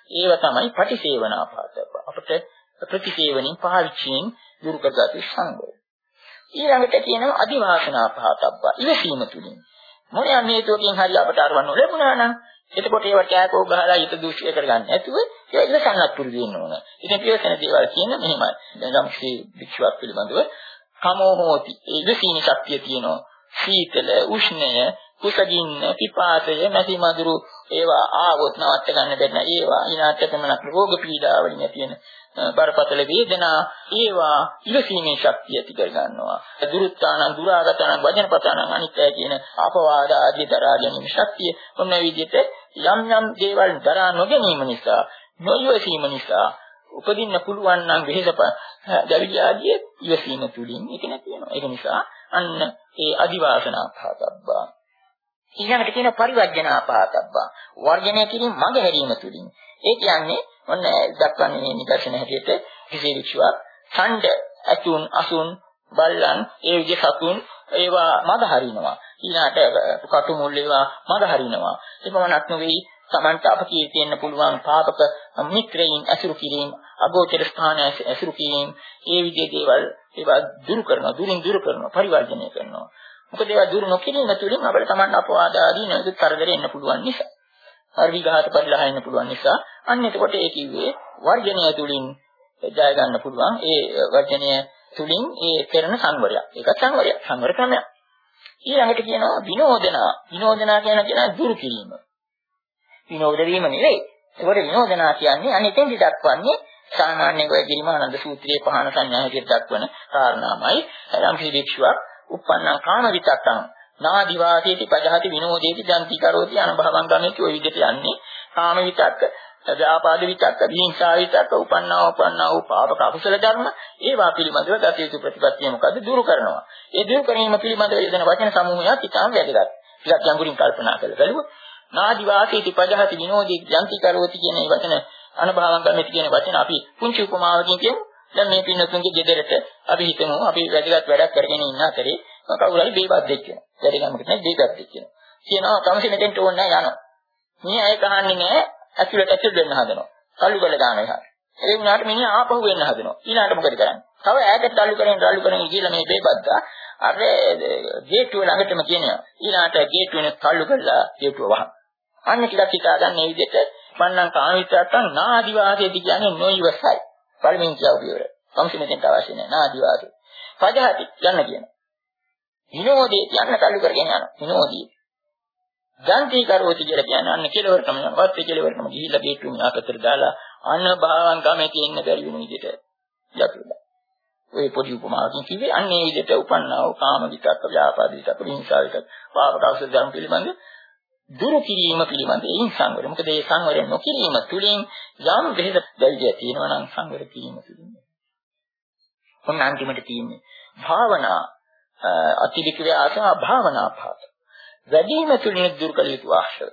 ඒව තමයි පටිසේවනාපාතබ්බ. අපිට ප්‍රතිසේවනින් පාවිච්චියෙන් දුරු කරගත සංගය. ඊළඟට කියනවා අදිවාසනාපාතබ්බ. ඉවසීම තුලින්. මොනියම් හේතුවකින් හරි අපට අරවන්න ලැබුණා නම් එතකොට ඒවට කෑකෝ ගහලා ඊට දූෂ්‍ය කරගන්න නැතුව ඒක ඉවසන්නත් පුරුදු වෙන්න ඕන. ඉතින් පියවසන දේවල් කියන්නේ මෙහෙමයි. දැන් සම්සී වික්ෂුවක් පිළිබඳව කමෝ හෝති. ඒ ඉවසීමේ ශක්තිය තියෙනවා. සීතල, උෂ්ණය, කුසගින්න, පිපාසය, මැසි මදුරු ඒවා ආවොත් නවත්ත ගන්න බැන්න ඒවා ඊනාට පමණක් රෝග පීඩා වලින් ඇතිවෙන බරපතල වේදනා ඒවා ඉවසීමේ ශක්තිය ඇති කර ගන්නවා. දුරුත්තාන දුරාගතන වචනපතන අනිත්‍ය කියන අපවාද ආදී දරා ගැනීම ශක්තිය මොන විදිහට යම් යම් දේවල් දරා නොගැනීම නිසා නොයවසීම නිසා උපදින්න පුළුවන් නම් වෙහෙසප දැවිලි ආදී ඉවසීම තුලින් ඒක නැති වෙනවා. ඒක නිසා අන්න ඒ අදිවාසනාපාතබ්බා. ඊළඟට කියන පරිවර්ජනාපාතබ්බා. වර්ජනය කිරීම මඟ හැරීම තුලින්. ඒ කියන්නේ ඔන්න දක්වන්නේ නිදර්ශන හැටියට කිසි වික්ෂුවක් ඡණ්ඩ අතුන් අසුන් බල්ලන් ඒ විදිහ සතුන් ඒවා මඟ හරිනවා. ඊළාට කටු මුල් ඒවා මඟ හරිනවා. ඒ පමණක් නෙවෙයි සමන්ත අපකී තියෙන්න පුළුවන් පාපක මිත්‍රයින් අසුරු කිරීම අගෝචර ස්ථාන අසුරු කිරීම ඒ විදිහේ දේවල් ඒවා දුරු කරනවා දුරින් දුරු කරනවා පරිවර්ජනය කරනවා. මොකද ඒවා දුරු නොකිරීම තුළින් අපිට Taman අපවාද ආදී නැවත කරදර එන්න පුළුවන් නිසා. හරි විඝාත පරිලහ එන්න පුළුවන් නිසා අන්න එතකොට ඒ කිව්වේ වර්ජනය තුළින් ජය ගන්න පුළුවන්. ඒ වර්ජනය තුළින් ඒ කරන සංවරයක්. ඒක සංවරයක්. සංවර ක්‍රමයක්. ඊළඟට කියනවා විනෝදනා. විනෝදනා කියන කෙනා දුරු කිරීම. විනෝද වීම නෙවෙයි. ඒකට විනෝදනා කියන්නේ අනිතෙන් දක්වන්නේ සාමාන්‍ය වේ ගිරිමානන්ද සූත්‍රයේ පහන සංඥා හැටියට දක්වන කාරණාමයි. එනම් පිළික්ෂුවක් උප්පන්නං කාම විතක්කං නාදිවාසීති පජහති විනෝදේති ජන්ති කරෝති අනුභවං ගමේති ඔය විදිහට යන්නේ. කාම විතක්ක, ව්‍යාපාද විතක්ක, විහිංසා විතක්ක, උපන්නා උපන්නා වූ පාපක අකුසල ධර්ම ඒවා පිළිබඳව ගත යුතු ප්‍රතිපත්තිය මොකද්ද? දුරු කරනවා. ඒ දුරු කිරීම පිළිබඳව යෙදෙන වචන සමූහයක් ඉතාම වැදගත්. ටිකක් ගැඹුරින් කල්පනා කරලා බලුවොත් නාදිවාසීති පජහති විනෝදේති ජන්ති කරෝති කියන මේ වචන අනුභවං ගමේති කියන වචන අපි පුංචි උපමාවකින් කියමු. දැන් මේ පින්නතුන්ගේ ගෙදරට අපි හිතමු අපි වැදගත් වැඩක් කරගෙන ඉන්න අතරේ කවුරු හරි බේබත් දෙක් කියනවා. වැඩි ගමකට නෑ බේබත් දෙක් කියනවා. කියනවා කමසේ මෙතෙන්ට ඕනේ නෑ යනවා. මේ අය කහන්නේ නෑ ඇතුළට ඇතුල් වෙන්න හදනවා. කල්ලු බල ගන්න එක. ඒ වුණාට මිනිහා ආපහු වෙන්න හදනවා. ඊළාට මොකද කරන්නේ? තව ඈතට තල්ලු කරගෙන තල්ලු කරගෙන ගිහලා මේ බේබත්තා අර ගේට්ටුව ළඟටම කියනවා. ඊළාට ගේට්ටුවෙන් තල්ලු කරලා ගේට්ටුව වහන. අන්න ටිකක් හිතා ගන්න මේ විදිහට මන්නම් කාමිතයන් නාදිවාසයේදී කියන්නේ නොයිවසයි. පළවෙනි කියව පියවර. කම්සි මෙතෙන්ට අවශ්‍ය නැහැ නාදිවාසය. පජහති යන්න කියනවා. විනෝදේ යන්න තල්ලු කරගෙන යනවා. විනෝදී. ජන්ති කරෝති කියලා කියන්නේ අන්න කෙලවරටම යනවා. වත් කෙලවරටම ගිහිල්ලා ගේට්ටුව මෙහාතට දාලා අන්න භාවන් ගමේ තියෙන බැරි වෙන විදිහට යතුලා. ඔය පොඩි උපමාවකින් කිව්වේ අන්න ඒ විදිහට උපන්නා වූ කාම විතක්ක, ව්‍යාපාද විතක්ක, හිංසා විතක්ක, පාපක අකුසල ධර්ම පිළිබඳ දුරු කිරීම පිළිබඳ ඒ සංවරය. මොකද මේ සංවරය නොකිරීම තුළින් යම් දෙහෙද දැවිය තියෙනවා නම් සංවර කිරීම තුළින්. කොහොම අන්තිමට තියෙන්නේ භාවනා අතිවික්‍රය ආසනා භාවනා පාත. වැඩිම තුළින් දුරු කළ යුතු ආශ්‍රය.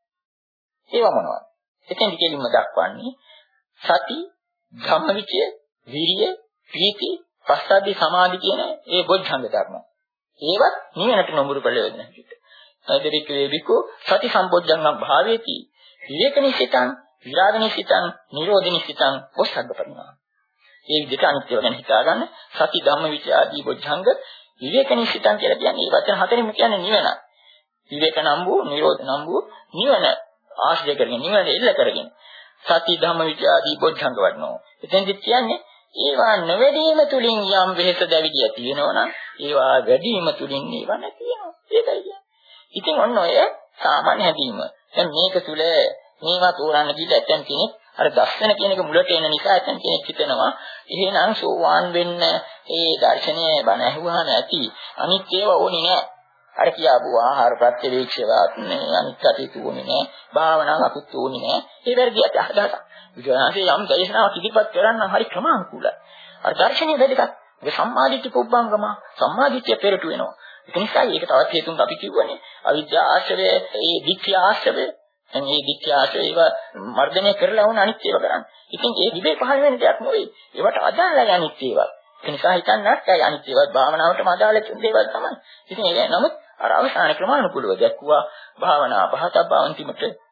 ඒවා මොනවද? එතෙන් දෙකෙලින්ම දක්වන්නේ සති, ධම්මවිචය, විරිය, ප්‍රීති, පස්සද්ධි, සමාධි කියන ඒ බොද්ධංග ධර්ම. ඒවත් නිවනට නොමුරු කළ යුතු නැහැ. සාදරිකේ විකෝ සති සම්පෝඥං භාවේති විවේකනිසිතං විරාගනිසිතං නිරෝධනිසිතං ඔස්සග්ග පරිණාම. මේ විදිහට අනිත්‍ය ගැන හිතා ගන්න සති ධම්ම විචය ආදී බොද්ධංග විවේකනිසිතං කියලා කියන්නේ මේ වචන හතරෙම කියන්නේ නිවන. විවේක නම් වූ නිරෝධ නම් වූ නිවන ආශ්‍රය කරගෙන නිවන එල්ල කරගෙන සති ධම්ම විචය ආදී බොද්ධංග වඩනවා. එතෙන්දි කියන්නේ ඒවා නොවැඩීම තුලින් යම් වෙහෙස දැවිලි ඇති වෙනවා නම් ඒවා වැඩිම තුලින් ඒවා නැති වෙනවා. ඒකයි කියන්නේ. ඉතින් ඔන්න ඔය සාමාන්‍ය හැදීම. දැන් මේක තුල මේවා තෝරන්න ගිහලා ඇතන් කෙනෙක් අර දර්ශන කියන එක මුලට එන නිසා ඇතන් කෙනෙක් හිතනවා එහෙනම් සෝවාන් වෙන්න ඒ දර්ශනය බණ ඇහුවාම ඇති අනිත් ඒවා ඕනේ නෑ. අර කියාපු ආහාර ප්‍රත්‍යවේක්ෂවත් නේ අනිත් කටයුතු ඕනේ නෑ. භාවනාවක් අපිට ඕනේ නෑ. ඒ වැරදි අදහසක්. විද්‍යාවේ යම් දේශනාවක් ඉදිරිපත් කරන්න හරි ක්‍රමානුකූලයි. අර දර්ශනීය දෙයක්. ඒ සම්මාදිට්ඨි පුබ්බංගම සම්මාදිට්ඨිය පෙරට වෙනවා. ඒක නිසා ඒක තවත් හේතුන් අපි කිව්වනේ අවිද්‍යා ආශ්‍රය ඒ දික්ඛ්‍ය ආශ්‍රය එන් මේ දික්ඛ්‍ය ආශ්‍රය ඒව මර්ධනය කරලා වුණ අනිත් ඒවා කරන්නේ. ඉතින් ඒ විවේක පහළ වෙන දෙයක් නෙවෙයි. ඒවට අදාළයි අනිත් ඒවා. ඒ නිසා හිතන්නත් ඇයි අනිත් ඒවාත් භාවනාවටම අදාළ දේවල් තමයි. ඉතින් ඒක නමුත් අර අවසාන ක්‍රමානුකූලව දැක්ුවා භාවනා පහතබ්බ අන්තිමට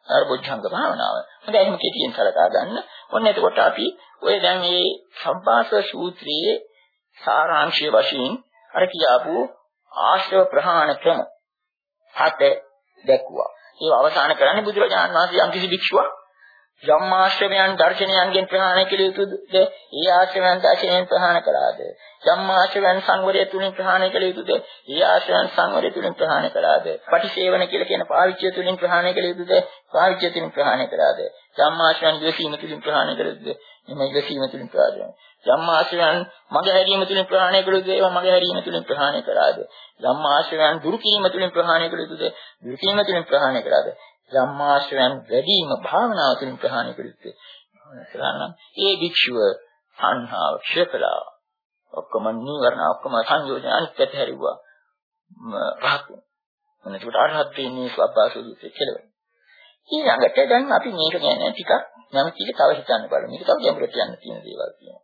අර බොජ්ජංග භාවනාව. හොඳයි එහෙම කෙටියෙන් සලකා ගන්න. ඔන්න එතකොට අපි ඔය දැන් මේ සම්පාස සූත්‍රයේ සාරාංශය වශයෙන් අර කියාපු ආශ්‍රව ප්‍රහාණ ක්‍රම හත දැක්ුවා. ඒ අවසාන කරන්නේ බුදුරජාණන් වහන්සේ යම් කිසි භික්ෂුවක් යම් ආශ්‍රමයන් දර්ශනයන්ගෙන් ප්‍රහාණය කළ යුතුද? ඒ ආශ්‍රමයන් දර්ශනයෙන් ප්‍රහාණය කළාද? යම් ආශ්‍රමයන් සංවරය තුලින් ප්‍රහාණය කළ යුතුද? ඒ ආශ්‍රමයන් සංවරය තුලින් ප්‍රහාණය කළාද? පටිසේවන කියලා කියන පාවිච්චය තුලින් ප්‍රහාණය කළ යුතුද? පාවිච්චය තුලින් ප්‍රහාණය කළාද? යම් ආශ්‍රමයන් ඉවසීම තුලින් ප්‍රහාණය කළ යුතුද? එම ඉවසීම තුලින් ප්‍රහාණය. යම් ආශ්‍රමයන් මගහැරීම තුලින් ප්‍රහාණය කළ යුතුද? ඒවා මගහැරීම තුලින් ප්‍රහාණය කළාද? යම් ආශ්‍රමයන් දුරු කිරීම තුලින් ප්‍රහාණය කළ යුතුද? දුරු කිරීම තුලින් ප්‍රහාණය කළාද? ධම්මාශ්‍රයන් වැඩිම භාවනාව තුළින් ප්‍රහාණය කළ යුතුයි. කරනම් ඒ භික්ෂුව සංහාව ක්ෂේපලා ඔක්කොම නීවරණ ඔක්කොම සංයෝජන අනිත් පැත්ත හැරිවුවා. රහත් වෙනකොට අරහත් වෙන්නේ ස්වභාවසුදුසේ කියලා. ඊළඟට දැන් අපි මේක ගැන ටිකක් නම් කීක තව හිතන්න බලමු. මේක තව ගැඹුරට යන්න තියෙන දේවල් කියනවා.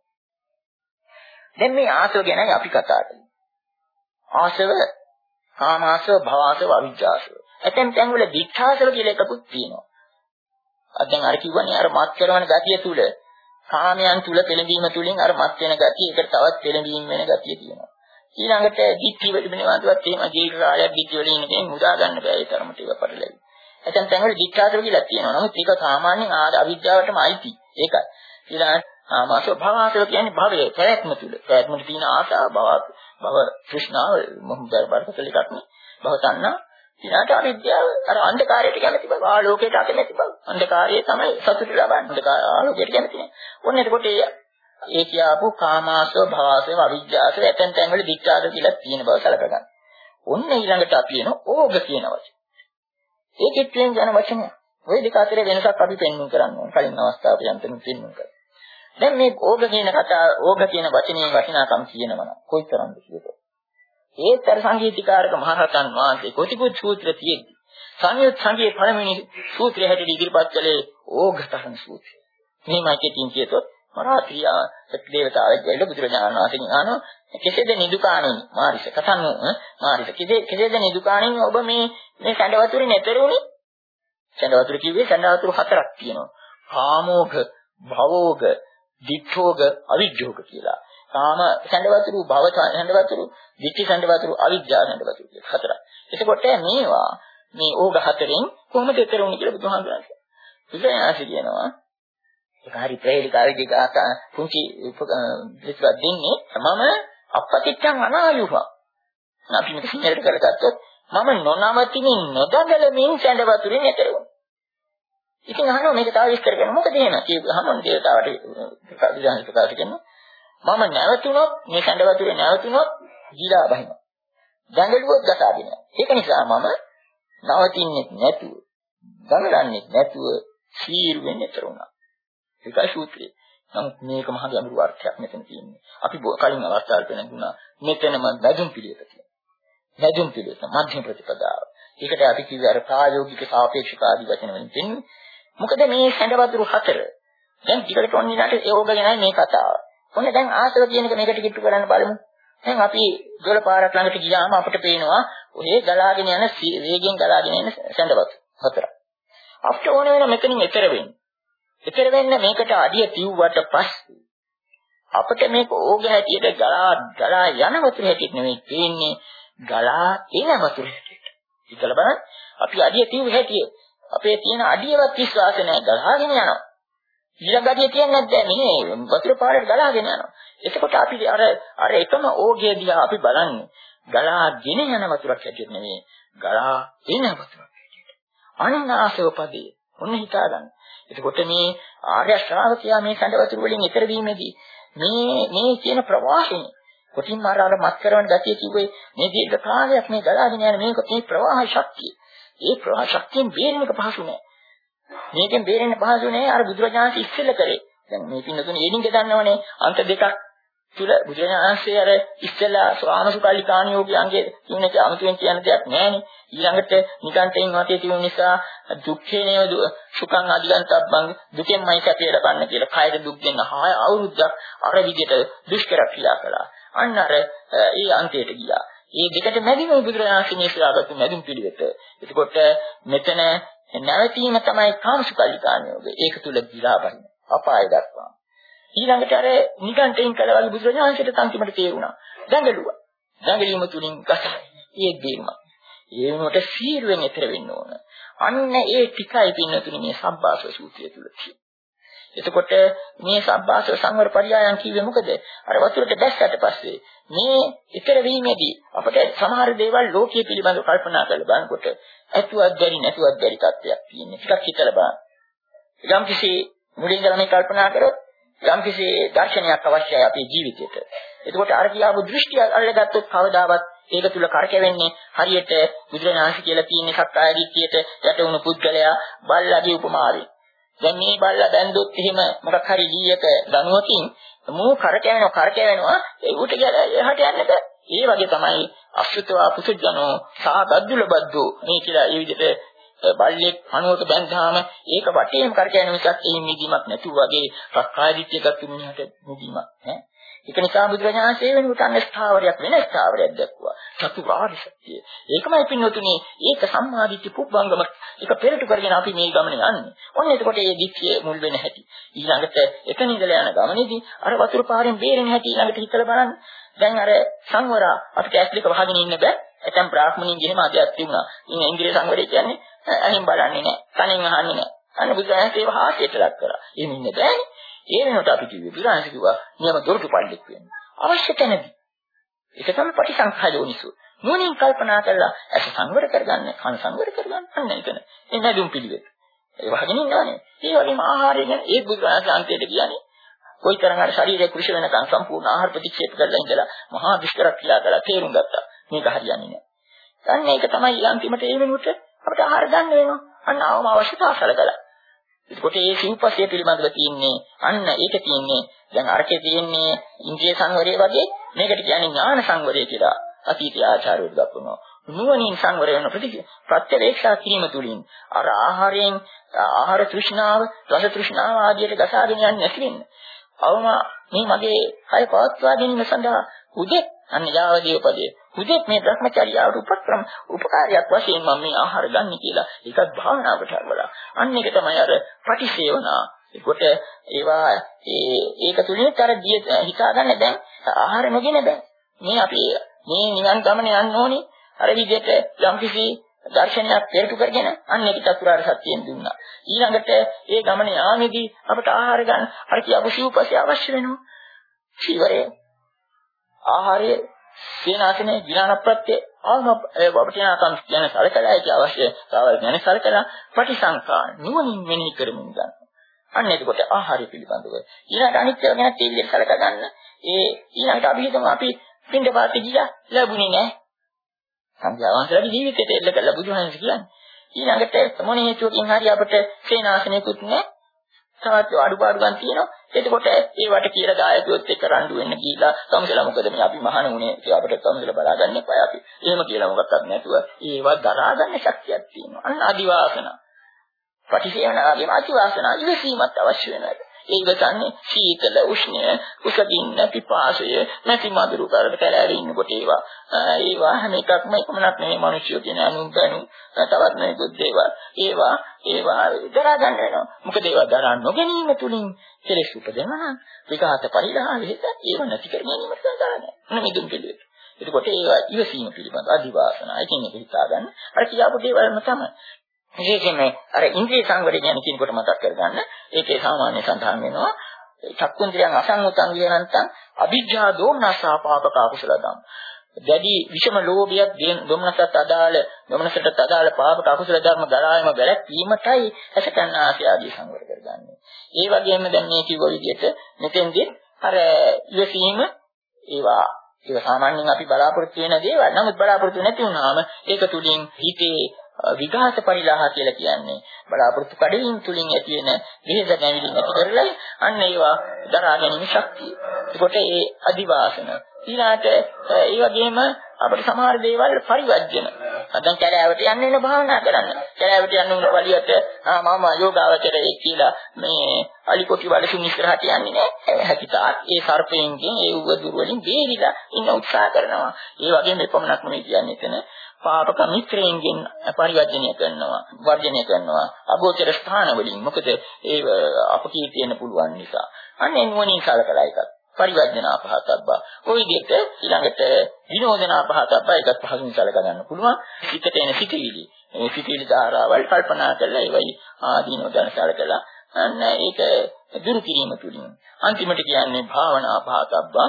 දැන් මේ ආසව ගැනයි අපි කතා කරන්නේ. ආසව, කාමාසව, භවආසව, අවිජ්ජාසව. ඇතැම් තැන්වල දිඨාසව කියලා එකකුත් තියෙනවා. අද දැන් අර කිව්වනේ අර මත් කරන ගතිය තුල කාමයන් තුල පෙළඹීම තුලින් අර මත් වෙන ගතිය ඒකට තවත් පෙළඹීම වෙන ගතිය තියෙනවා. ඊළඟට දික්ටි වෙලිනවාදවත් එහෙම දීර්ඝ කාලයක් දික්ටි වලින් ඉන්නේ මුදා ගන්න බෑ ඒ තරමට ඒක පරිලයි. ඇතැම් තැන්වල දිඨාසව කියලා තියෙනවා. නමුත් ඒක සාමාන්‍යයෙන් අවිද්‍යාවටම අයිති. ඒකයි. ඊළඟට ආමාසව භවආසව කියන්නේ භවයේ ප්‍රයත්න තුල. ප්‍රයත්න තියෙන ආශාව භව භව තෘෂ්ණාව මොහොතක් බරපතල එකක් නේ. භව තණ්හා ඊට අවිද්‍යාව අර අන්ධකාරයට කැමති බව ආලෝකයට අකමැති බව අන්ධකාරයේ තමයි සතුට ලබන්නේ ආලෝකයට කැමති නෑ. ඔන්න එතකොට ඒ ඒ කියාපු කාමාසව භවආසව අවිද්‍යාසව ඇතැම් තැන්වල දික්ඨාස කියලා තියෙන බව සලක ගන්න. ඔන්න ඊළඟට අපි එන ඕග කියන වචන. ඒකෙත් කියන යන වචන. ওই දෙක අතර වෙනසක් අපි පෙන්වන්න කරන්නේ කලින් අවස්ථාවේ යන්තම් පෙන්වන්න කරා. දැන් මේ ඕග කියන කතා ඕග කියන වචනේ වටිනාකම් කියනවනම් කොයිතරම්ද කියතෝ. ඒතර සංගීතීකාරක මහරහතන් වහන්සේ කොටිපුත් සූත්‍රය තියෙද්දි සංයුත් සංගීතයේ පළවෙනි සූත්‍රය හැටියට ඉදිරිපත් කළේ ඕඝතරණ සූත්‍රය. මේමයි කෙටින් කියතොත් මරාත්‍රියා දේවතාවෙක් වෙලා බුදුරජාණන් වහන්සේගෙන් අහනවා කෙසේද නිදුකාණෙනි මාරිස කතන්නු මාරිස කෙසේ කෙසේද නිදුකාණෙනි ඔබ මේ මේ සැඬ වතුරේ නැතර උනේ? සැඬ වතුර කිව්වේ සැඬ වතුර හතරක් තියෙනවා. කාමෝඝ, භවෝඝ, දිඨෝඝ, අවිජ්ජෝඝ කියලා. කාම සැඬවතුරු, භව සැඬවතුරු, ditthi සැඬවතුරු, අවිජ්ජා සැඬවතුරු කියලා හතරක්. එතකොට මේවා මේ ඕග හතරෙන් කොහොමද ඊතර උනේ කියලා බුදුහාමුදුරන් කියනවා. බුදුරජාණන් කියනවා ඒක හරි ප්‍රේලිකාරී ගාථා කුංචි විස්තර දෙන්නේ මම අපපතිච්ඡං අනායුහ. අපි මේක සිංහලට කරගත්තොත් මම නොනවතිමින් නොදඟලමින් සැඬවතුරින් ඊතර වුණා. ඉතින් අහනවා මේක තව විස්තර කරන්න මොකද එහෙම කියහම දේවතාවට විද්‍යාන ප්‍රකාශ කරනවා. මම නැවතුනොත් මේ සැඬ වතුරේ නැවතුනොත් ගිලා බහිනවා. දඟලුවොත් ගසාගෙන. ඒක නිසා මම නවතින්නේ නැතුව, දඟලන්නේ නැතුව සීරු වෙන්න තරුණා. ඒකයි සූත්‍රය. නමුත් මේක මහ ගැඹුරු අර්ථයක් මෙතන තියෙන්නේ. අපි කලින් අවස්ථාවල පෙන්නනවා මෙතනම වැදුම් පිළිවෙත තියෙනවා. වැදුම් පිළිවෙත මධ්‍යම ප්‍රතිපදාව. ඒකට අපි කිව්වේ අර ප්‍රායෝගික සාපේක්ෂක ආදී වචන වලින් දෙන්නේ. මොකද මේ සැඬ වතුර හතර දැන් ටිකට ඔන්නිලාට ඒක ගැනයි මේ කතාව. ඔන්න දැන් ආසව කියන එක මේකට කිට්ටු කරන්න බලමු. දැන් අපි දොළ පාරක් ළඟට ගියාම අපිට පේනවා ඔහේ ගලාගෙන යන වේගයෙන් ගලාගෙන යන සැඬවතු හතරක්. අපිට ඕන වෙන මෙතනින් එතර වෙන්න. එතර වෙන්න මේකට අඩිය තියුවට පස්සේ අපිට මේක ඕග හැටියට ගලා ගලා යන වතුර හැටියට නෙවෙයි පේන්නේ ගලා එන වතුර හැටියට. ඉතල බලන්න අපි අඩිය තියු හැටිය අපේ තියෙන අඩියවත් විශ්වාස නැහැ ගලාගෙන යනවා. ඊළඟට කියන්නේ නැද්ද මේ වතුර පාරට ගලාගෙන යනවා. එතකොට අපි අර අර එකම ඕගය දිහා අපි බලන්නේ ගලාගෙන යන වතුරක් හැටියට නෙවෙයි ගලා එන වතුරක් හැටියට. අනනාසව පදේ ඔන්න හිතා ගන්න. එතකොට මේ ආර්ය ශ්‍රාවකයා මේ සැඬ වතුර වලින් ඈතර වීමේදී මේ මේ කියන ප්‍රවාහය කොටින් මාරාල මත් කරන ගතිය කිව්වේ මේ දීර්ඝ කාලයක් මේ ගලාගෙන යන මේක මේ ප්‍රවාහ ශක්තිය. ඒ ප්‍රවාහ ශක්තියෙන් බේරෙන්න පහසු නෑ. මේකෙන් බේරෙන්න පහසු නෑ අර බුදුරජාණන් ඉස්සෙල්ල කරේ. දැන් මේ පින්නතුනේ එනින්ද දන්නවනේ අන්ත දෙකක් තුල බුදුරජාණන්සේ අර ඉස්සෙල්ලා ස්වාමසුකල්ලිකාණ යෝගියන්ගේ කියන එක අමුතුවෙන් කියන දෙයක් නෑනේ. ඊළඟට නිකාන්තයෙන් වාතයේ තිබුණ නිසා දුක්ඛේ නේව සුඛං අධිගන්තබ්බං දුකෙන්මයි සැපය ලබන්න කියලා කයද දුක් දෙන්න හය අවුරුද්දක් අර විදිහට දුෂ්කර ක්‍රියා කළා. අන්න අර ඒ අන්තයට ගියා. මේ දෙකට මැදින් බුදුරජාණන් මේ ශ්‍රාවකතු මැදින් පිළිවෙත. එතකොට මෙතන නැවතීම තමයි කාමසුකල්ලිකාණියෝගේ. ඒක තුල ගිලා බහින අපාය දක්වා. ඊළඟට අර නිගණ්ඨයෙන් කලවලු බුදුරජාණන්සේට අන්තිමට තේරුණා. දඟලුවා. දඟලීම තුලින් ගසයි. ඒ දෙීම. ඒ වෙනකොට සීරුවෙන් ඈතර වෙන්න ඕන. අන්න ඒ ටිකයි පින්නතුනි මේ සබ්බාසව සූත්‍රය තුල තියෙන්නේ. එතකොට මේ සබ්බාසව සංවර පරියායන් කිව්වේ මොකද? අර වතුරට දැස්සට පස්සේ මේ ඊතර වීමේදී අපිට සමහර දේවල් ලෝකයේ පිළිබඳව කල්පනා කරලා බලනකොට ඇතුවත් බැරි නැතුවත් බැරි තත්ත්වයක් තියෙනවා. ටිකක් හිතලා බලන්න. යම් කිසි මුලින් ඉඳලා මේ කල්පනා කරොත් යම් කිසි දර්ශනයක් අවශ්‍යයි අපේ ජීවිතේට. එතකොට අර කියාපු දෘෂ්ටිය අල්ලගත්තොත් කවදාවත් ඒක තුල කරකැවෙන්නේ හරියට බුදුරජාණන් කියලා තියෙන සක්කාය දිට්ඨියට යටවුණු පුද්ගලයා බල්ලාගේ උපමාවෙන්. දැන් මේ බල්ලා බැන්දොත් එහෙම මොකක් හරි ලීයක දනුවකින් මූ කරකැවෙනවා කරකැවෙනවා ඒ උට එහාට යන්න බෑ. ඒ වගේ තමයි අසුතවා පුසුජනෝ සා දද්දුල බද්දෝ මේ කියලා ඒ විදිහට බල්ලෙක් අණුවක බැඳාම ඒක වටේම කරකැවෙන මිසක් එහි නිදිමක් නැතුව වගේ සක්කාය දිට්ඨියකට මිනිහට නිදිමක් ඈ. ඒක නිසා බුදුරජාණන් ශ්‍රේ වෙනුවට අන්න ස්ථාවරයක් වෙන ස්ථාවරයක් දක්වා චතුරාර්ය සත්‍ය. ඒකමයි පින්නතුනි ඒක සම්මාදිට්ඨි පුබ්බංගම ඒක පෙරට කරගෙන අපි මේ ගමනේ යන්නේ. ඔන්න එතකොට මේ දිට්ඨිය මුල් වෙන හැටි. ඊළඟට එතන ඉඳලා යන ගමනේදී අර වතුර පාරෙන් බේරෙන හැටි ඊළඟට හිතලා බලන්න. දැන් අර සංවරා අපිට ඇස් දෙක වහගෙන ඉන්න බෑ. ඇතම් බ්‍රාහ්මණින් ගෙහෙම අධ්‍යයත් තිබුණා. ඉන්නේ ඉන්ද්‍රිය සංවරය කියන්නේ අහින් බලන්නේ නැහැ. කනින් අහන්නේ නැහැ. අන්න බුදුරජාණන් ඒව හාස්‍යයට ලක් කරා. එහෙම ඉන්න බෑනේ. ඒ වෙනකොට අපි කිව්වේ බුදුරජාණන් කිව්වා නියම දොරටු පල්ලෙක් වෙන්න. අවශ්‍ය තැනදී. ඒක තමයි පටිසංඛායෝනිසු. නුවණින් කල්පනා කරලා ඇස සංවර කරගන්න, කන සංවර කරගන්න අන්න ඒකන. ඒ නැදුම් පිළිවෙත. ඒ වගේම ඉන්නවනේ. ඒ වගේම ආහාරය ගැන ඒ බුදුරජාණන් අන්තයට කියන්නේ කොයිතරම් හරි ශරීරයේ කුෂ වෙනකන් සම්පූර්ණ ආහාර ප්‍රතික්ෂේප කරලා ඉඳලා මහා දුෂ්කර ක්‍රියා කරලා තේරුම් ගත්තා. මේක හරියන්නේ නැහැ. අන්න ඒක තමයි අන්තිමට ඒ වෙනුවට අපිට ආහාර ගන්න වෙනවා. අන්න ආවම අවශ්‍යතාව සැලකලා. ඒකට මේ සිව්පස්ය පිළිබඳව තියෙන්නේ අන්න ඒක තියෙන්නේ දැන් අරකේ තියෙන්නේ ඉන්ද්‍රිය සංවරය වගේ මේකට කියන්නේ ඥාන සංවරය කියලා අතීතය ආචාර්යවරු දක්වනවා. නුවණින් සංවර වෙන ප්‍රතිවේක්ෂා කිරීම තුළින් අර ආහාරයෙන් ආහාර තෘෂ්ණාව, රස තෘෂ්ණාව ආදියට ගසාගෙන යන්නේ නැති වෙන්න. අවම මේ මගේ කය පවත්වා ගැනීම සඳහා උදෙක් අන්න යාවදී උපදේ. උදෙක් මේ භ්‍රමචර්යාවට උපක්‍රම උපකාරයක් වශයෙන් මම මේ ආහාර ගන්න කියලා ඒකත් භාවනාවට හරවලා. අන්න ඒක තමයි අර පටිසේවනා. ඒකට ඒවා ඒ ඒක තුලින් අර හිතා ගන්න දැන් ආහාර නොගෙන බෑ. මේ අපි මේ නිවන් ගමන යන්න ඕනේ. අර විදිහට යම්කිසි දර්ශනයක් පෙරටු කරගෙන අන්න ඒක චතුරාර්ය සත්‍යයෙන් දුන්නා. ඊළඟට ඒ ගමන යාමේදී අපට ආහාර ගන්න අර කියපු සිව්පස්සේ අවශ්‍ය වෙනවා. සීවරය ආහාරය සේනාසනේ විඥාන ප්‍රත්‍ය ආම වපටිනාකම් යන සලකලා ඒක අවශ්‍යතාවය ගැන සලකලා පටිසංකා නුවණින් මෙනෙහි කරමින් ගන්න. අන්න එතකොට ආහාරය පිළිබඳව ඊළඟට අනිත්‍ය ගැන තීවිලට සලක ගන්න. ඒ ඊළඟට අපි හිතමු අපි පින්ඩ පාතේ ගියා ලැබුණේ නැහැ. සංඝයාවන්සේලාගේ ජීවිතයට එල්ල කළා බුදුහාමුදුරුවෝ කියන්නේ. ඊළඟට මොන හේතුවකින් හරි අපිට සේනාසනෙකුත් නැහැ. තවත් අඩුපාඩුකම් තියෙනවා. එතකොට ඒවට කියලා දායකයොත් එක්ක රණ්ඩු වෙන්න ගිහිලා කම්සලා මොකද මේ අපි මහණ උනේ කියලා අපිට කම්සලා බලාගන්න එපා අපි. එහෙම කියලා මොකක්වත් නැතුව ඒවා දරාගන්න ශක්තියක් තියෙනවා. අන්න අදිවාසන. පටිසේවනාගේම අදිවාසන ඉවසීමත් අවශ්‍ය වෙනවා. ඒ ඉවසන්නේ සීතල උෂ්ණය කුසගින්න පිපාසය නැති මధుරු කරට කැලෑවේ ඉන්නකොට ඒවා ඒවා හැම එකක්ම එකමනක් නෙමෙයි මිනිස්සු කියන අනුන්ගනු තවත් නෙකුත් දේවල් ඒවා ඒවා දරා ගන්න වෙනවා. මොකද ඒවා දරා නොගැනීම තුලින් කෙලෙස් උපදිනවා. විඝාත පරිලාහ විහෙත ඒව නැති කර ගැනීම සඳහානේ. නෙමෙදුම් පිළිවෙත. එතකොට ඒවා ඉවසීම පිළිබඳ අදිවාසන. ඒ කියන්නේ හිතා ගන්න. අර කියාපු දේවල්ම තමයි. විශේෂයෙන්ම අර ඉන්ද්‍රිය සංවරය ගැන කියනකොට මතක් කරගන්න. ඒකේ සාමාන්‍ය සඳහන් වෙනවා චක්කුන්ද්‍රයන් අසංගතං කියනන්තං අවිජ්ජා දෝමනසා පාපක අකුසල ධම්ම. දැඩි විෂම ලෝභයක් දොමනසට අදාළ දොමනසට අදාළ පාපක අකුසල ධර්ම දරායම වැළැක්වීමටයි ඇසකන ආශය ආදී සංවර කරගන්නේ. ඒ වගේම දැන් මේ කිව්ව විදිහට මෙතෙන්දී අර ඉවසීම ඒවා ඒක සාමාන්‍යයෙන් අපි බලාපොරොත්තු වෙන දේවල්. නමුත් බලාපොරොත්තු නැති වුණාම ඒක තුලින් හිතේ විඝාත පරිලාහ කියලා කියන්නේ බලාපොරොත්තු කඩවීම තුලින් ඇති වෙන විහෙස ගැනීම නැති කරලා අන්න ඒවා දරා ගැනීම ශක්තිය. ඒකට ඒ අදිවාසන ඊළාට ඒ වගේම අපිට සමහර දේවල් පරිවර්ජන. දැන් කැලෑවට යන්න වෙන භාවනා කරන්න. කැලෑවට යන්න උන පළියට ආ මම යෝගාවචරයේ කියලා මේ අලිකොටි වලසුන් ඉස්සරහට යන්නේ නැහැ. හැකිතාක් ඒ සර්පයෙන්ගෙන් ඒ උවදුර වලින් බේරිලා ඉන්න උත්සාහ කරනවා. ඒ වගේම එපමණක් නෙවෙයි කියන්නේ එතන පාපක මිත්‍රයන්ගෙන් පරිවර්ජනය කරනවා, වර්ජනය කරනවා අගෝචර ස්ථාන වලින්. මොකද ඒ අපකීර්ති වෙන්න පුළුවන් නිසා. අන්න එන්වනින් සලකලා එකක්. පරිවර්ජන අපහතබ්බා. ওই දෙක ඊළඟට විනෝදන අපහතබ්බා එකත් පහසුන් සලක ගන්න පුළුවන්. හිතට එන සිතිවිලි. මේ සිතිවිලි ධාරාවල් කල්පනා කරලා ඒවයි ආදීනෝ දැන සලකලා අන්න ඒක දුරු කිරීම තුලින් අන්තිමට කියන්නේ භාවනා අපහතබ්බා.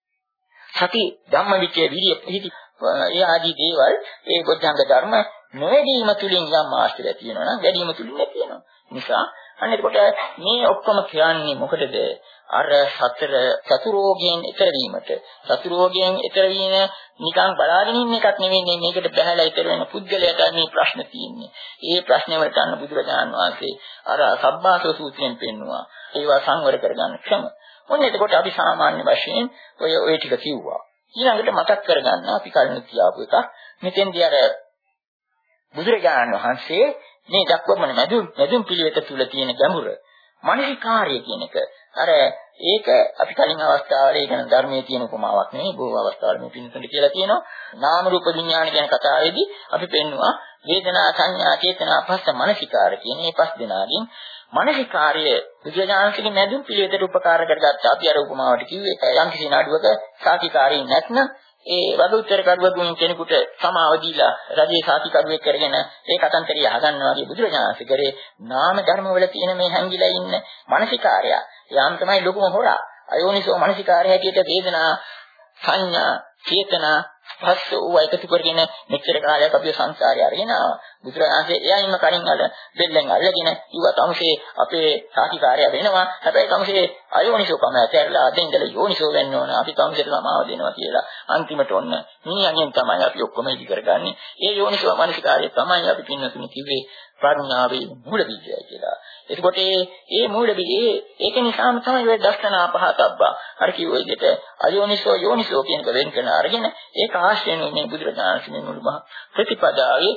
සති ධම්මවිචේ විරිය පිහිටි ඒ ආදී දේවල් ඒ බොද්ධංග ධර්ම නොවැදීම තුලින් යම් ආශ්‍රය තියෙනවා නම් වැඩිම තුලින් නැති වෙනවා. නිසා අන්න එතකොට මේ ඔක්කොම කියන්නේ මොකටද? අර සතර චතුරෝගයෙන් ඈතර වීමට. චතුරෝගයෙන් ඈතර වීම නිකන් බලාගෙන ඉන්න එකක් නෙවෙයි. මේකට බහැලා ඈතර වෙන පුද්ගලයාට මේ ප්‍රශ්න තියෙන්නේ. ඒ ප්‍රශ්න වලට අන්න බුදුරජාණන් වහන්සේ අර සබ්බාසව සූත්‍රයෙන් පෙන්නවා. ඒවා සංවර කරගන්න ක්‍රම. මොන්නේ එතකොට අපි සාමාන්‍ය වශයෙන් ඔය ඔය ටික කිව්වා. ඊළඟට මතක් කරගන්න අපි කලින් කියාපු එක මෙතෙන්දී අර බුදුරජාණන් වහන්සේ මේ දක්වමන මැදුම් මැදුම් පිළිවෙත තුල තියෙන ගැඹුර මනසිකාර්ය කියන එක අර ඒක අපි කලින් අවස්ථාවල ඒ කියන ධර්මයේ තියෙන උපමාවක් නෙවෙයි බොහෝ අවස්ථාවල මේ පින්නතුන්ට කියලා තියෙනවා නාම රූප විඥාන කියන කතාවේදී අපි පෙන්නවා වේදනා සංඥා චේතනා පස්ස මනසිකාර කියන මේ පස් දෙනාගෙන් මනසිකාර්ය විද්‍යාඥානකින් මැදුම් පිළිවෙතට උපකාර කරගත්තා. අපි අර උපමාවට කිව්වේ යම් කිසි නාඩුවක සාතිකාරී නැත්නම් ඒ වදුත්තර කඩුවකින් කෙනෙකුට සමාව දීලා රජේ සාතිකරුවෙක් කරගෙන ඒ කතන්තරය අහගන්නවා වගේ බුදුරජාණන් කරේ නාම ධර්ම වල තියෙන මේ හැංගිලා ඉන්න මානසිකාර්යය. යාම තමයි ලොකුම හොරා. අයෝනිසෝ මානසිකාර්යය හැටියට වේදනා සංඥා චේතනා පස්ස ඕවා එකතු කරගෙන මෙච්චර කාලයක් අපි සංසාරේ අරගෙන ආවා. බුදුරජාණන්සේ එයායින්ම කරින් අර බෙල්ලෙන් අල්ලගෙන ඉුවා තමසේ අපේ සාතිකාරය වෙනවා. හැබැයි තමසේ අයෝනිසෝ කම ඇතැරලා දෙන්දල යෝනිසෝ වෙන්න ඕන. අපි තමසේට සමාව දෙනවා කියලා. අන්තිමට ඔන්න මීයන්ගෙන් තමයි අපි ඔක්කොම ඉදි කරගන්නේ. ඒ යෝනිසෝ මානසිකාර්යය තමයි අපි පින්නතුනි කිව්වේ ප්‍රඥාවේ මූල බීජය කියලා. එතකොට මේ මූල බීජේ ඒක නිසාම තමයි ඔය දර්ශනා පහතබ්බා. අර කිව්ව විදිහට අයෝනිසෝ යෝනිසෝ කියන එක වෙන් කරන අරගෙන ඒක ආශ්‍රයෙන් මේ බුදුරජාණන් මුළු මහ ප්‍රතිපදාවේ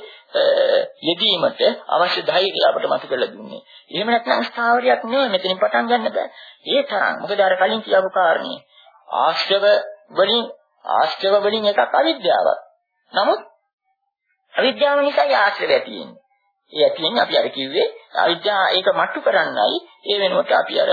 යෙදීමට අවශ්‍ය ධෛර්යය අපට මතු කරලා දුන්නේ. එහෙම නැත්නම් ස්ථාවරයක් නෙවෙයි මෙතනින් පටන් ගන්න බෑ. ඒ තරම් මොකද අර කලින් කියපු කාරණේ ආශ්‍රව වලින් ආශ්‍රව වලින් එකක් අවිද්‍යාවක්. නමුත් අවිද්‍යාව නිසා ආශ්‍රවය තියෙන්නේ. ඒ ඇතින්නේ අපි අර කිව්වේ අවිද්‍යාව ඒක මට්ටු කරන්නයි ඒ වෙනුවට අපි අර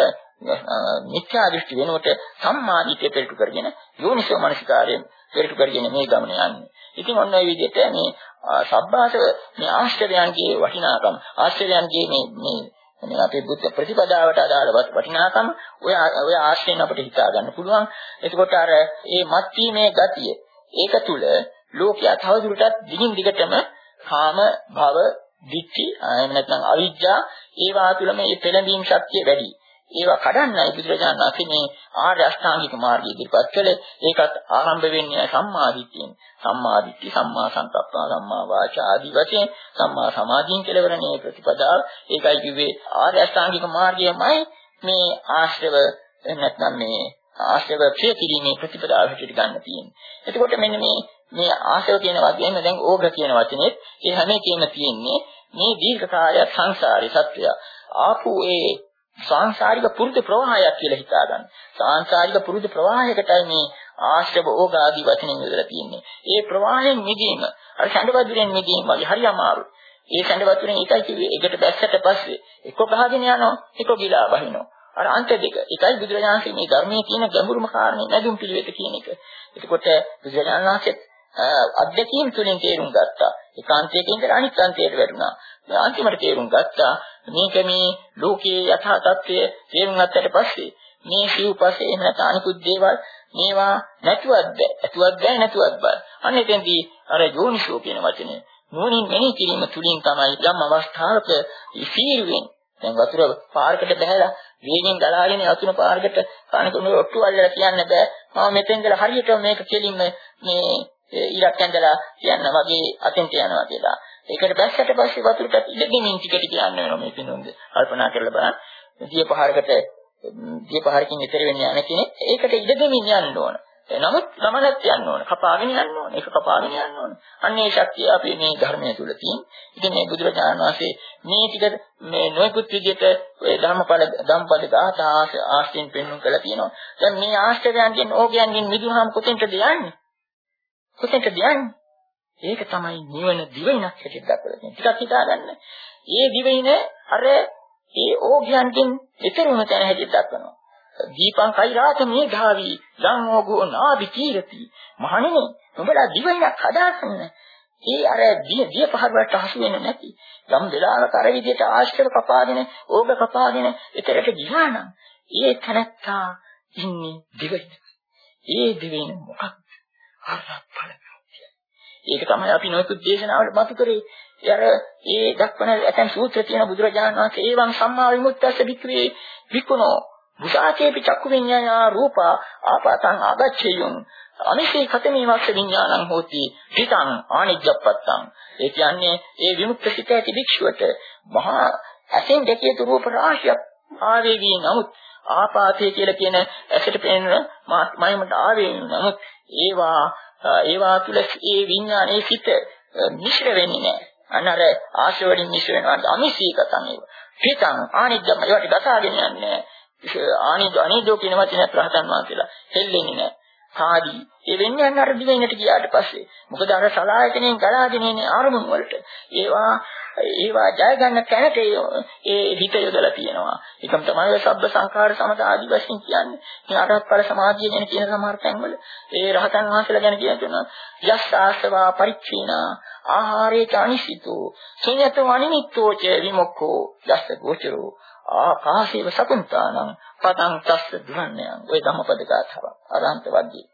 මිත්‍යා දෘෂ්ටි වෙනුවට සම්මා දිට්ඨිය පෙරටු කරගෙන යෝනිසෝ මනසිකාරයෙන් පෙරටු කරගෙන මේ ගමන යන්නේ. ඉතින් ඔන්න ඔය විදිහට මේ සබ්බාසව මේ ආශ්‍රයයන්ගේ වටිනාකම ආශ්‍රයයන්ගේ මේ මේ මේ අපේ බුද්ධ ප්‍රතිපදාවට අදාළ වටිනාකම ඔය ඔය ආශ්‍රයෙන් අපිට හිතා ගන්න පුළුවන්. එතකොට අර මේ මත්ීමේ ගතිය ඒක තුල ලෝකයා තවදුරටත් දිගින් දිගටම කාම භව දික්ටි එහෙම නැත්නම් අවිජ්ජා ඒවා තුළ මේ පෙළඹීම් ශක්තිය වැඩි. ඒවා කඩන්නයි බුදුරජාණන් වහන්සේ මේ ආර්ය අෂ්ටාංගික මාර්ගය ඉදිරිපත් කළේ. ඒකත් ආරම්භ වෙන්නේ සම්මා දිට්ඨියෙන්. සම්මා දිට්ඨි, සම්මා සංකප්ප, සම්මා වාචා ආදී වශයෙන් සම්මා සමාධියෙන් කෙලවරනේ ප්‍රතිපදාව. ඒකයි කිව්වේ ආර්ය අෂ්ටාංගික මාර්ගයමයි මේ ආශ්‍රව නැත්නම් මේ ආශ්‍රව ක්ෂය කිරීමේ ප්‍රතිපදාව හැටියට ගන්න තියෙන්නේ. එතකොට මෙන්න මේ මේ ආශ්‍රව කියන වචනයෙන් දැන් ඕග කියන වචනේත් ඒ හැම එකේම තියෙන්නේ මේ දීර්ඝ කාලයක් සංසාරේ සත්‍යය. ආපු ඒ සංසාරික පුරුදු ප්‍රවාහයක් කියලා හිතා ගන්න. සංසාරික පුරුදු ප්‍රවාහයකටයි මේ ආශ්‍රව ඕග ආදී වචනෙන් යොදලා තියෙන්නේ. ඒ ප්‍රවාහයෙන් මිදීම අර ඡන්දවතුරෙන් මිදීම වගේ හරි අමාරුයි. ඒ ඡන්දවතුරෙන් එකයි කිව්වේ එකට බැස්සට පස්සේ එක්ක ගහගෙන යනවා එක්ක ගිලා බහිනවා. අර අන්ත දෙක. ඒකයි බුදුරජාණන්සේ මේ ධර්මයේ තියෙන ගැඹුරුම කාරණේ නැදුම් පිළිවෙත කියන එක. එතකොට බුදුරජාණන් වහන්සේ අධ්‍යක්ීම් තුලින් තේරුම් ගත්තා. ඒකාන්තයෙන් ඉඳලා අනිත් අන්තයට වැටුණා. මේ අන්තිමට තේරුම් ගත්තා මේක මේ ලෝකයේ යථා තත්ත්වය තේරුම් ගත්තට පස්සේ මේ සිව්පස්සේ එහෙම නැත්නම් අනිකුත් දේවල් මේවා නැතුවත් බෑ. ඇතුවත් බෑ නැතුවත් බෑ. අන්න එතෙන්දී අර යෝනිසෝ කියන වචනේ නුවණින් මෙනෙහි කිරීම තුලින් තමයි යම් අවස්ථාවක ඉසීරුවෙන් දැන් වතුර පාරකට බහැලා වේගෙන් ගලාගෙන යතුන පාරකට කනකුණු ඔට්ටු අල්ලලා කියන්න බෑ. මම මෙතෙන් ඉඳලා හරියට මේක කෙලින්ම මේ ඉරක් ඇඳලා කියන්න වගේ අතෙන්ට යනවා කියලා. ඒකට බැස්සට පස්සේ වතුරට ඉඳගෙන ටික ටික යන්න වෙනවා මේ පිනුන්ද. කල්පනා කරලා බලන්න. දිය පහරකට දිය පහරකින් ඈතර වෙන්න යන කෙනෙක් ඒකට ඉඳගෙන යන්න ඕන. නමුත් ගමනක් යන්න ඕන. කපාගෙන යන්න ඕන. ඒක කපාගෙන යන්න ඕන. අන්න ඒ ශක්තිය අපි මේ ධර්මයේ තුල තියෙන. ඉතින් මේ බුදුරජාණන් වහන්සේ මේ ටික මේ නොයෙකුත් විදිහට ඔය ධම්මපද ධම්පද ගාථා ආශ්‍රයෙන් පෙන්වන්න කළා තියෙනවා. දැන් මේ ආශ්‍රයයන්ගෙන් ඕගයන්ගෙන් මිදුනහම කොතෙන්ද යන්නේ? කොතෙන්ද යන්නේ? ඒක තමයි නිවන දිවයිනක් හැටියට දක්වලා තියෙන්නේ. ටිකක් හිතාගන්න. ඒ දිවයින අර ඒ ඕගයන්ගෙන් ඊතර වුණ තැන හැටියට දක්වනවා. දීපං කෛරාත මේඝාවි ලංෝගෝ නාභි කීරති. මහණෙනි උඹලා දිවයිනක් හදාගන්න. ඒ අර දිය දිය පහර වලට හසු වෙන්නේ නැති. යම් වෙලාවක අර විදිහට ආශ්‍රව කපාගෙන ඕග කපාගෙන ඊතරට ගියා නම් ඒ තනත්තා ඉන්නේ දිවයින. ඒ දිවයින මොකක්ද? අරපල. ඒක තමයි අපි නොයෙකුත් දේශනාවල මතු කරේ. අර ඒ දක්වන ඇතන් සූත්‍ර තියෙන බුදුරජාණන් වහන්සේ ඒවං සම්මා විමුක්තස්ස වික්‍රේ විකුණෝ බුසාචේපි චක්කු විඤ්ඤාණා රූපා ආපතං ආගච්ඡයුං අනිසේ කතමේ වස්ස විඤ්ඤාණං හෝති හිතං ආනිජ්ජප්පත්තං. ඒ කියන්නේ ඒ විමුක්ත සිත ඇති භික්ෂුවට මහා ඇසෙන් දැකිය යුතු රූප රාශියක් ආවේවි නමුත් ආපාතය කියලා කියන ඇසට පෙනෙන මයමට ආවේවි නමුත් ඒවා ඒවා තුළ ඒ විඤ්ඤාණයේ සිට මිශ්‍ර වෙන්නේ නැහැ. අනර ආශ්‍රවලින් මිශ්‍ර වෙනවා. අනිසීකතං ඒව. හිතං ආනිජ්ජම ඒවට ගසාගෙන යන්නේ. ආනිජ අනිජෝ කියන වචනේ ප්‍රහතන් වාසලා හෙල්ලෙන්නේ නැහැ. සාදී ඒ වෙන්නේ අන්න අර දිවෙන්නට ගියාට පස්සේ. මොකද අර සලායතනෙන් ගලාගෙන එන්නේ ආරමුණු වලට. ඒවා ඒවා ජය ගන්න තැනට ඒ හිත යොදලා තියෙනවා. ඒකම තමයි සබ්බ සංඛාර සමත ආදි වශයෙන් කියන්නේ. මේ අරහත් ඵල සමාධිය ගැන කියන සමහර තැන්වල ඒ රහතන් වහන්සේලා ගැන කියනවා යස් ආසවා පරිච්ඡේනා ආහාරේ චානිසිතෝ සුඤ්ඤතෝ අනිමිත්තෝ ච විමුක්ඛෝ යස්ස ගෝචරෝ ආකාශේව සකුන්තානං පතං තස්ස ධුරණ්‍යං. ඔය ධම්මපද ගාථාව අරහන්ත වද්දී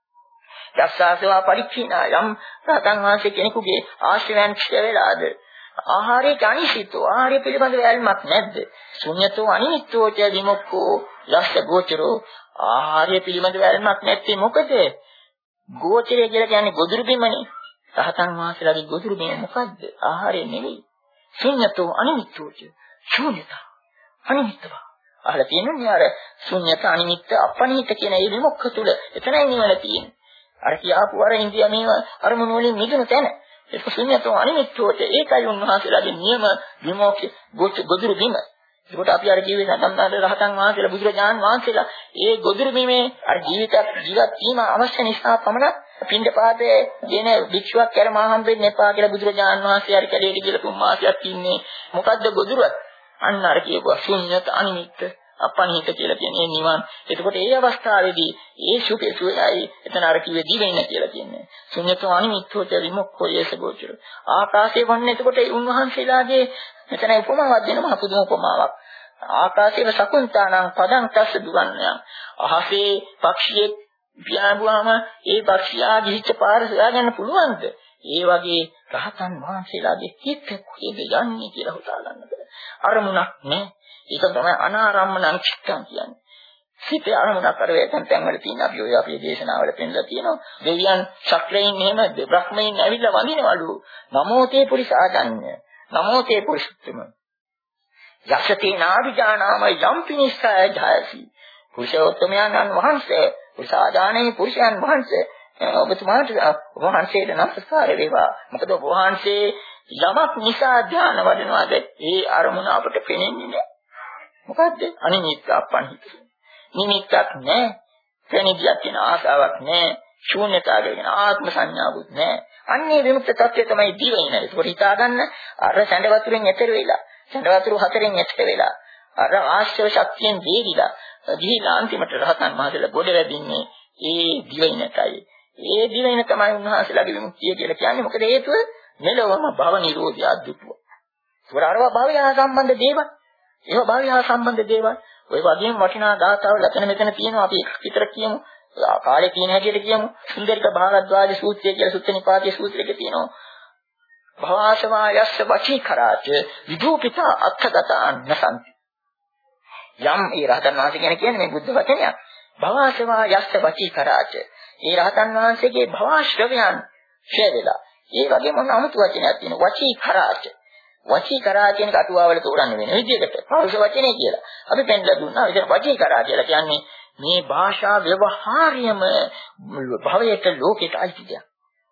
යස් ආසවා පරිච්ඡේනා යම් රහතන් වහන්සේ කෙනෙකුගේ ආශ්‍රයයන් ක්ෂය වෙලාද ආහාරේ ඥානිසිතෝ ආහාරය පිළිබඳව ඇල්මක් නැද්ද? ශුන්‍යතෝ අනිමිත්තෝ ච විමුක්ඛෝ යස්ස ගෝචරෝ ආහාරය පිළිබඳව ඇල්මක් නැත්තේ මොකද? ගෝචරය කියලා කියන්නේ ගොදුරු බිමනේ. රහතන් වහන්සේලාගේ ගොදුරු බිම මොකද්ද? ආහාරය නෙවෙයි. ශුන්‍යතෝ අනිමිත්තෝ ච ශුන්‍යතා අනිමිත්තව. අහලා තියෙනුනේ අර ශුන්‍යත අනිමිත්ත අපනිහිත කියන මේ විමුක්ඛ තුල එතනයි නිවන තියෙන්නේ. අර කියාපු අර ඉන්දියා මේව අරමුණු වලින් මිදුණු තැන. ඒක ශුන්‍යතෝ අනිමිත්තෝට ඒකයි උන්වහන්සේලාගේ නියම විමුක්ති ගොදුරු බිම. ඒකට අපි අර කියවේ සම්බන්ධ රහතන් වහන්සේලා බුදුරජාණන් වහන්සේලා ඒ ගොදුරු බිමේ අර ජීවිතයක් ජීවත් වීම අවශ්‍ය නිසා පමණක් පින්ඩපාතයේ කියන භික්ෂුවක් කර මහම් වෙන්න එපා කියලා බුදුරජාණන් වහන්සේ අර කැලේට ගිහලා තුන් මාසයක් ඉන්නේ. මොකද්ද ගොදුරුව? අන්න අර කියපුවා ශුන්‍යත අනිමිත්ත අපනිහිත කියලා කියන්නේ නිවන්. එතකොට ඒ අවස්ථාවේදී ඒ සුඛේ සුවයයි එතන අර කිව්වේ දිවෙන්න කියලා කියන්නේ. ශුන්‍යතෝ අනිමිත්තෝච විමුක්ඛෝ යේස ගෝචර. ආකාශයේ වන්නේ එතකොට උන්වහන්සේලාගේ මෙතන උපමාවක් දෙනවා පුදුම උපමාවක්. ආකාශයේ සකුන්තානං පදං තස්ස දුරන්නයන්. අහසේ පක්ෂියෙක් පියාඹුවාම ඒ පක්ෂියා ගිහිච්ච පාර හොයාගන්න පුළුවන්ද? ඒ වගේ රහතන් වහන්සේලාගේ හිත කොහෙද යන්නේ කියලා හිතා ගන්න බෑ. අරමුණක් නෑ. ඒක තමයි අනාරම්මණං චිත්තං කියන්නේ. හිතේ අරමුණක් අර වේතන් තැන් වල තියෙන අපි ඔය අපේ දේශනාවල පෙන්නලා තියෙනවා. දෙවියන් ශක්‍රයෙන් එහෙම බ්‍රහ්මයෙන් ඇවිල්ලා වඳිනවලු. නමෝතේ පුරිසාජඤ්ඤ. නමෝතේ පුරිසුත්තම. යක්ෂතේ නාවිජානාම යම්පි නිස්සය ජයසි. පුරුෂෝත්තමයන් වහන්සේ පුරිසාජානේ පුරුෂයන් වහන්සේ ඔබතුමාට වහන්සේට නමස්කාර වේවා. මොකද ඔබ වහන්සේ යමක් නිසා ධ්‍යාන වඩනවාද ඒ අරමුණ අපට පෙනෙන්නේ නැහැ. මොකද්ද? අනිමිත්ත අපනිහිත. නිමිත්තක් නැහැ. කෙනෙක්ට තියෙන ආසාවක් නැහැ. ශූන්‍යතාවය කියන ආත්ම සංඥාවක් නැහැ. අන්නේ විමුක්ත තත්ත්වය තමයි දිවෙන. ඒක හිතා ගන්න අර සැඬ වතුරෙන් එතර වෙලා, සැඬ වතුර හතරෙන් එතර වෙලා, අර ආශ්‍රව ශක්තියෙන් වේදිලා, ගිහිලා අන්තිමට රහතන් වහන්සේලා ගොඩ වැදින්නේ ඒ දිවෙනටයි. ඒ දිවෙන තමයි උන්වහන්සේලාගේ විමුක්තිය කියලා කියන්නේ. මොකද හේතුව මෙලොවම භව නිරෝධය අද්දුටුව. ඒවල අරවා භවය හා සම්බන්ධ දේවල්. ඒවා භවය හා සම්බන්ධ දේවල්. ඔය වගේම වටිනා ගාථාවල් අතන මෙතන තියෙනවා. අපි විතර කියමු. කාලේ තියෙන හැටියට කියමු. සුන්දරික භාරද්වාජ සූත්‍රය කියලා සුත්ත නිපාතයේ සූත්‍රයක තියෙනවා. භවාසවා යස්ස වචී කරාච විදූපිතා අත්ථගතාන් නසන්ති. යම් ඒ රහතන් වහන්සේ ගැන කියන්නේ මේ බුද්ධ වචනයක්. භවාසවා යස්ස වචී කරාච. ඒ රහතන් වහන්සේගේ භවාශ්‍රවයන් ඡය වෙලා. ඒ වගේම මොන අමුතු වචනයක් තියෙනවා. වචී කරාච. වචී කරා කියන කටුවාවල තෝරන්න වෙන විදිහකට පෞරුෂ වචනේ කියලා. අපි පෙන්නලා දුන්නා. ඒක වචී කරා කියලා කියන්නේ මේ භාෂා ව්‍යවහාරයම භවයට ලෝකයට අයිති දෙයක්.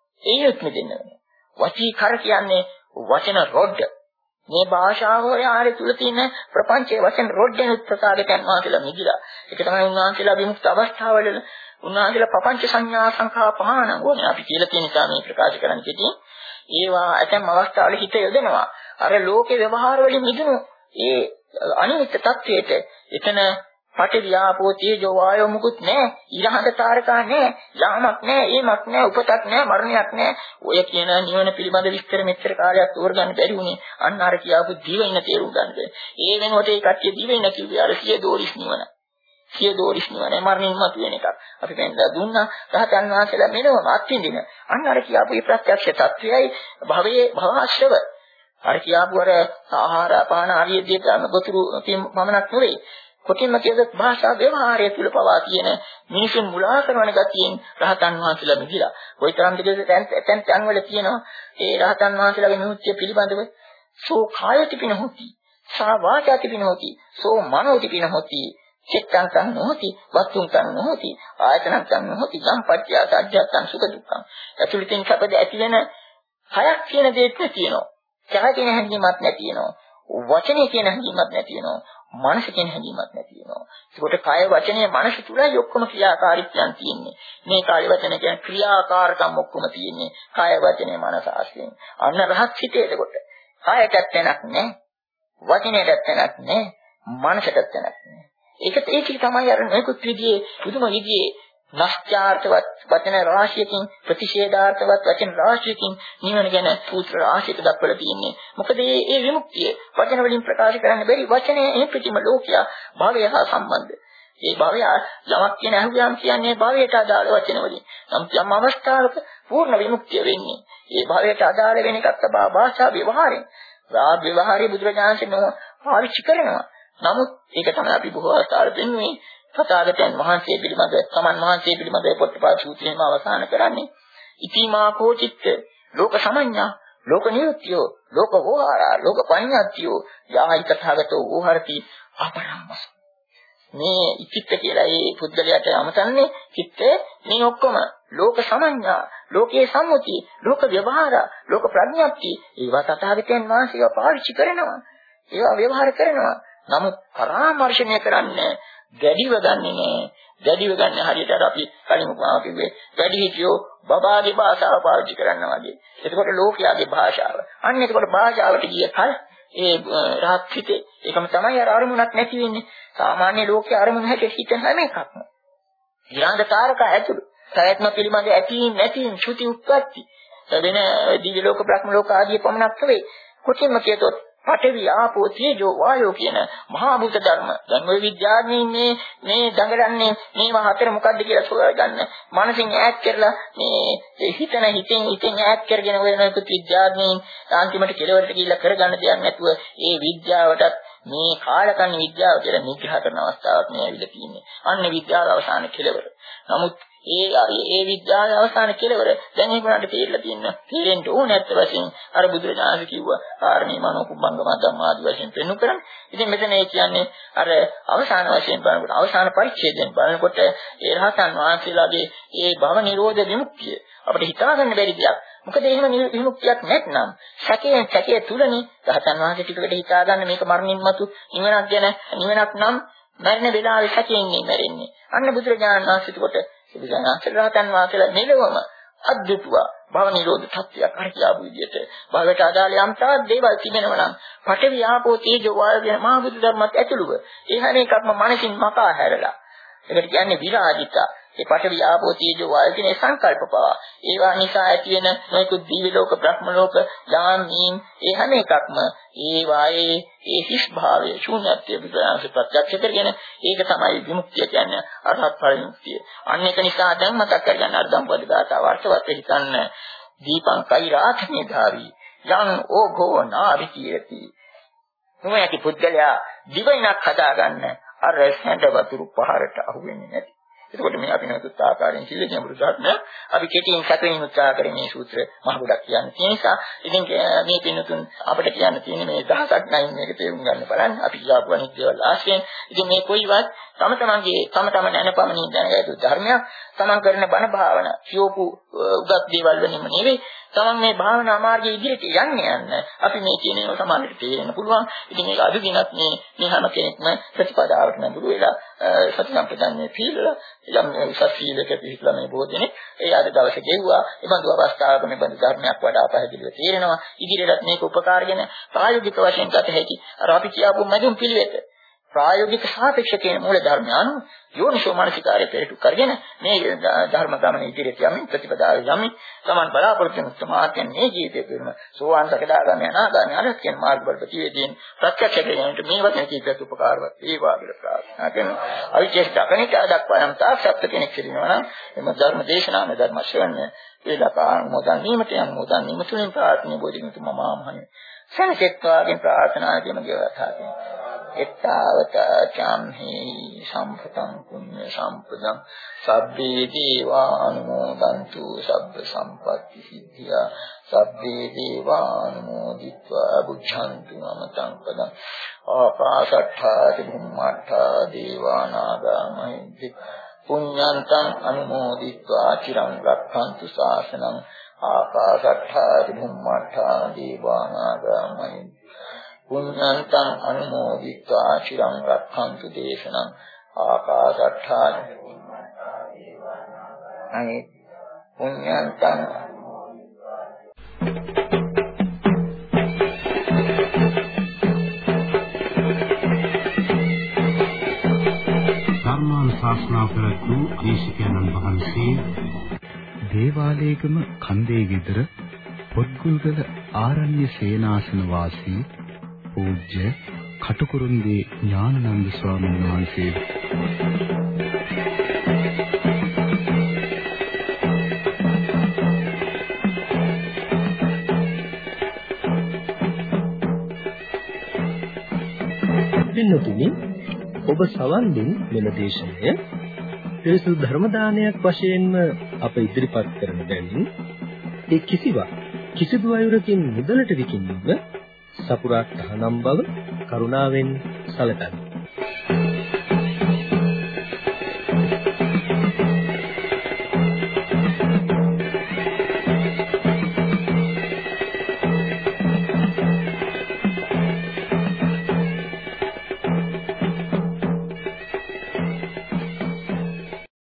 ඒත් මෙතන වචී කර කියන්නේ වචන රොඩ්. මේ භාෂාව ආරේ තුල තියෙන ප්‍රපංචයේ වචන රොඩ්ෙන් උත්සාහයෙන් වාසලා මිදිලා. ඒක තමයි උන්වහන්සේලා විමුක්ත අවස්ථාවවල උන්වහන්සේලා ප්‍රපංච සංඥා සංඛා පහන ඕනේ අපි කියලා තියෙන නිසා මේ ප්‍රකාශ කරන්න කෙටියෙන්. ඒවා ඇතැම් අවස්ථාවල හිත යොදනවා. අර ලෝකේ ව්‍යවහාර වලින් මිදුණු ඒ අනිත්‍ය තත්වයට එතන පඨවි ආපෝ තේජෝ වායෝ මුකුත් නැහැ. ඊළඟ තාරකා නැහැ. යාමක් නැහැ. ඒමක් නැහැ. උපතක් නැහැ. මරණයක් නැහැ. ඔය කියන නිවන පිළිබඳ විස්තර මෙච්චර කාලයක් තෝරගන්න බැරි වුණේ. අන්න අර කියාපු දිවින තේරුම් ගන්නද. ඒ වෙනකොට ඒ කට්ටිය දිවින කිව්වේ අර සිය දෝරිස් නිවන. සිය දෝරිස් නිවන මරණින් මතු වෙන එකක්. අපි දැන් දුන්නා රහතන් වහන්සේලා මෙලොවම අත්විඳින. අන්න අර කියාපු මේ ප්‍රත්‍යක්ෂ තත්වයයි භවයේ භවආශ්‍රව. අර කියාපු අර ආහාර පාන ආදී දේ ගන්න ගොතුරු පමණක් නෙවෙයි. කොටින්ම කියද භාෂා ව්‍යවහාරය තුල පවා තියෙන මිනිසුන් මුලා කරන ගතියෙන් රහතන් වහන්සේලා මිදිලා. කොයිතරම්ද කියලා තැන් තැන් වල කියනවා ඒ රහතන් වහන්සේලාගේ නිමුත්‍ය පිළිබඳව සෝ කායති පිනහොති සා වාචාති පිනහොති සෝ මනෝති පිනහොති චිත්තං කං නොහොති වස්තුං කං නොහොති ආයතනං කං නොහොති සම්පත්‍ය සත්‍යයන් සුඛ දුක්ඛං. ඇතුළතින් කපද ඇති වෙන හයක් කියන දෙයක් තියෙනවා. චාය කියන හැඟීමක් නැති වෙනවා. වචනේ කියන හැඟීමක් නැති වෙනවා. මනස කියන හැඟීමක් නැති වෙනවා. ඒකට කාය වචනය මනස තුලයි ඔක්කොම ක්‍රියාකාරීත්වයන් තියෙන්නේ. මේ කාය වචන කියන්නේ ක්‍රියාකාරකම් ඔක්කොම තියෙන්නේ කාය වචනය මනස ආශ්‍රයෙන්. අන්න රහත් හිතේ එතකොට කායයටත් තැනක් නැහැ. වචනයටත් තැනක් නැහැ. මනසටත් තැනක් නැහැ. ඒක ඒක තමයි අර නොයෙකුත් විදිහේ පුදුම විදිහේ නැස්ත්‍යාර්ථවත් වචන රාශියකින් ප්‍රතිෂේධාර්ථවත් වචන රාශියකින් නිවන ගැන සූත්‍ර රාශියක දක්වලා තියෙන්නේ. මොකද මේ මේ විමුක්තිය වචන වලින් ප්‍රකාශ කරන්න බැරි වචනේ මේ ප්‍රතිම ලෝකයා භවය හා සම්බන්ධ. මේ භවය යමක් කියන අහුවියම් කියන්නේ භවයට අදාළ වචන වලින්. නම් යම් අවස්ථාවක පූර්ණ විමුක්තිය වෙන්නේ. මේ භවයට අදාළ වෙන එකක් තමයි භාෂා ව්‍යවහාරයෙන්. වා ව්‍යවහාරයේ බුදුරජාණන් පාවිච්චි කරනවා. නමුත් ඒක තමයි අපි බොහෝ අවස්ථාවල පෙන්වන්නේ තථාගතයන් වහන්සේ පිළිබඳ සමන් වහන්සේ පිළිබඳ පොට්ටපාද සූත්‍රයේම අවසන් කරන්නේ ඉතිමා කෝචිත්ත ලෝක සමඤ්ඤා ලෝක නිරුත්‍යෝ ලෝක වෝහාරා ලෝක පඤ්ඤාත්‍යෝ යායි තථාගතෝ වෝහරති අපරම්මස. මේ ඉතිත්ත කියලා ඒ පුද්ගලයාට අමතන්නේ චිත්ත මේ ඔක්කොම ලෝක සමඤ්ඤා ලෝකයේ සම්මුති ලෝක ව්‍යවහාර ලෝක ප්‍රඥාප්ති ඒවා තථාගතයන් වහන්සේව පාවිච්චි කරනවා. ඒවා ව්‍යවහාර කරනවා. නමුත් පරාමර්ශණය කරන්නේ දැඩිව ගන්නෙ නෑ. දැඩිව ගන්න හරියට අර අපි කලින් උපමාව කිව්වේ වැඩි හිටියෝ බබාගේ භාෂාව පාවිච්චි කරනවා වගේ. එතකොට ලෝකයාගේ භාෂාව. අන්න එතකොට භාෂාවට ගිය කල ඒ රහත් හිතේ ඒකම තමයි අර අරමුණක් නැති වෙන්නේ. සාමාන්‍ය ලෝකයේ අරමුණ හැටියට හිතන හැම එකක්ම. ඊළඟ තාරක ඇතුළු ප්‍රයත්න පිළිබඳ ඇතීම් නැතිම් ශ්‍රුති උත්පත්ති වෙන දිව්‍ය ලෝක බ්‍රහ්ම ලෝක ආදී පමණක් නෙවෙයි. කොටින්ම කියතොත් පඨවි ආපෝ තේජෝ වායෝ කියන මහා භූත ධර්ම. දැන් ওই විද්‍යාඥයින් මේ මේ දඟලන්නේ මේවා හතර මොකක්ද කියලා සොයාගන්න. මනසින් ඈත් කරලා මේ හිතන හිතෙන් හිතෙන් ඈත් කරගෙන ඔය නොයෙකුත් විද්‍යාඥයින් අන්තිමට කෙලවරට ගිහිල්ලා කරගන්න දෙයක් නැතුව ඒ විද්‍යාවටත් මේ කාලකන්ණි විද්‍යාව කියලා නිග්‍රහ කරන අවස්ථාවක් මේ ඇවිල්ලා තියෙන්නේ. අන්න විද්‍යාව අවසාන කෙලවර. නමුත් ඒ ඒ විද්‍යාවේ අවසාන කෙලවර දැන් ඒකට තේරිලා තියෙනවා. තේරෙන්න ඕනේ නැත්ත වශයෙන් අර බුදුරජාණන් කිව්වා කාරණේ මනෝ කුම්භංගම ධම්මාදී වශයෙන් පෙන්නු කරන්නේ. ඉතින් මෙතන ඒ කියන්නේ අර අවසාන වශයෙන් බලනකොට අවසාන පරිච්ඡේදයෙන් බලනකොට ඒ රහතන් වහන්සේලාගේ ඒ භව නිරෝධ විමුක්තිය අපිට හිතා ගන්න බැරි දෙයක්. මොකද එහෙම විමුක්තියක් නැත්නම් සැකයෙන් සැකයේ තුලනේ රහතන් වහන්සේ ටිකකට හිතා ගන්න මේක මරණින් මතු නිවනක් ගැන නිවනක් නම් මරණ වේලාවේ සැකයෙන් ඉමරෙන්නේ. අන්න බුදුරජාණන් වහන්සේට කොට බුදුරජාණන් රහතන් වහන්සේලා මෙලොවම අද්විතුවා භව නිරෝධ තත්ත්වයක් අර කියාපු විදිහට භවයට අදාළ යම් තාක් දේවල් තිබෙනවා නම් පඨවි ආපෝ තේජෝ වායෝ කියන මහා බුදු ධර්මත් ඇතුළුව ඒ හැම එකක්ම මනසින් මකා හැරලා ඒකට කියන්නේ විරාජිතා. ඒ පඨවි ආපෝ තේජෝ වායෝ කියන සංකල්ප පවා ඒවා නිසා ඇති වෙන මේකුත් දිව්‍ය ලෝක බ්‍රහ්ම ලෝක යාමීන් ඒ හැම එකක්ම ඒ වායේ ඒ හිස් භාවයේ ශූන්‍යත්වයේ විද්‍යාංශ ප්‍රත්‍යක්ෂ කරගෙන ඒක තමයි විමුක්තිය කියන්නේ අරහත් ඵල විමුක්තිය. අන්න ඒක නිසා දැන් මතක් කරගන්න අර ධම්පද ගාථාව අර්ථවත් හිතන්න දීපං කෛරාත්මේ ධාරී යං ඕඝෝ නාවිතියති. මොහොතේ පුද්ගලයා දිවයිනක් හදාගන්න අර සැඬ වතුරු පහරට අහු වෙන්නේ නැති. එතකොට මේ අපි නොතුත් ආකාරයෙන් කිව්වේ ගැඹුරු ධර්මය. අපි කෙටියෙන් සැකයෙන් උත්සාහ කරේ මේ සූත්‍ර මහ ගොඩක් කියන්නේ. ඒ නිසා ඉතින් මේ පින්නතුන් අපිට කියන්න තියෙන්නේ මේ දහසක් නයින් මේක තේරුම් ගන්න බලන්න. අපි කියපු අනිත් දේවල් ආශ්‍රයෙන්. ඉතින් මේ කොයිවත් තම තමන්ගේ තම තම නැනපමණින් දැනගත්තු ධර්මයක් තමන් කරන බණ භාවනා කියෝපු උගත් දේවල් වෙනම නෙවෙයි. තමන් මේ භාවනා මාර්ගයේ ඉදිරියට යන්නේ යන්න අපි මේ කියන ඒවා සමානට තේරෙන්න පුළුවන්. ඉතින් ඒක අද දිනත් මේ මේ හැම කෙනෙක්ම ප්‍රතිපදාවට නඳුරු වෙලා සති සම්ප්‍රදායේ පිළිලා යම් උසස් සීලක පිළිපලා මේ බෝධිනේ ඒ අද දවසේ ගෙව්වා. ඒ බඳු අවස්ථාවක මේ බඳු ධර්මයක් වඩා පැහැදිලිව තේරෙනවා. ඉදිරියටත් මේක උපකාරගෙන ප්‍රායෝගික වශයෙන් ගත හැකි. අර අපි කියපු මැදුම් පිළිවෙත ප්‍රායෝගික සාපේක්ෂ කියන මූල ධර්ම අනුව යෝනිසෝ මනසිකාරය පෙරටු කරගෙන මේ ධර්ම ගමන ඉදිරියට යමින් ප්‍රතිපදාව යමින් තමන් බලාපොරොත්තු වෙන සමාධියෙන් මේ ජීවිතය පිළිම සෝවාන් සකදාගාමී අනාගාමී අරහත් කියන මාර්ගවල ප්‍රතිවේදීන් ප්‍රත්‍යක්ෂ කරගන්නට මේ වචන කීපයක් උපකාරවත් වේවා කියලා ප්‍රාර්ථනා කරනවා. අවිචේෂ්ඨ අකනිට දක්වා නම් තාක්ෂත් කෙනෙක් සිටිනවා නම් එම ධර්ම දේශනාව ධර්ම ශ්‍රවණය වේදකාන් මොදන් නිමත යන මොදන් නිමතුලින් ප්‍රාර්ථනා බෝධිමුතු මමාමහණි සනසෙක්වාගෙන් ප්‍රාර්ථනා කරන ගවතාවකින් එත්තාවත චම්හි සම්පතං පුඤ්ඤ සම්පදං සබ්බේ දේවානුමෝදන්තු සබ්බ සම්පatti සිද්ධියා සබ්බේ දේවානුමෝදිत्वा බුද්ධන්තු අමතං පදං ආකාශට්ඨා චුම්මට්ඨා දේවානාගා මහිද්දි පුඤ්ඤන්තං අනුමෝදිत्वा චිරං රක්ඛන්තු ශාසනං ආකාශට්ඨා චුම්මට්ඨා දේවානාගා මහිද්දි පුඤ්ඤන්තං අනුමෝදිत्वा චිරං රක්ඛන්තු දේශනං ආකාශට්ඨා අනේ පුඤ්ඤන්තං ධර්මාන් ශාස්ත්‍රා කරතු දේශකයන්න් වහන්සේ දේවාලේගම කන්දේ ගෙදර පොත්ගුල්ගල ආරණ්‍ය සේනාසන වාසී පූජ්‍ය කටුකුරුන්දී ඥානানন্দ ස්වාමීන් වහන්සේ පින්නතුනි ඔබ සවන් දෙන මෙම දේශනය පිරිසුදු ධර්ම දානයක් වශයෙන්ම අප ඉදිරිපත් කරන බැවින් ඒ කිසිවක් කිසිදු අයුරකින් මුදලට විකිණීම සපුරා තහනම් බව කරුණාවෙන් සැලකන්න.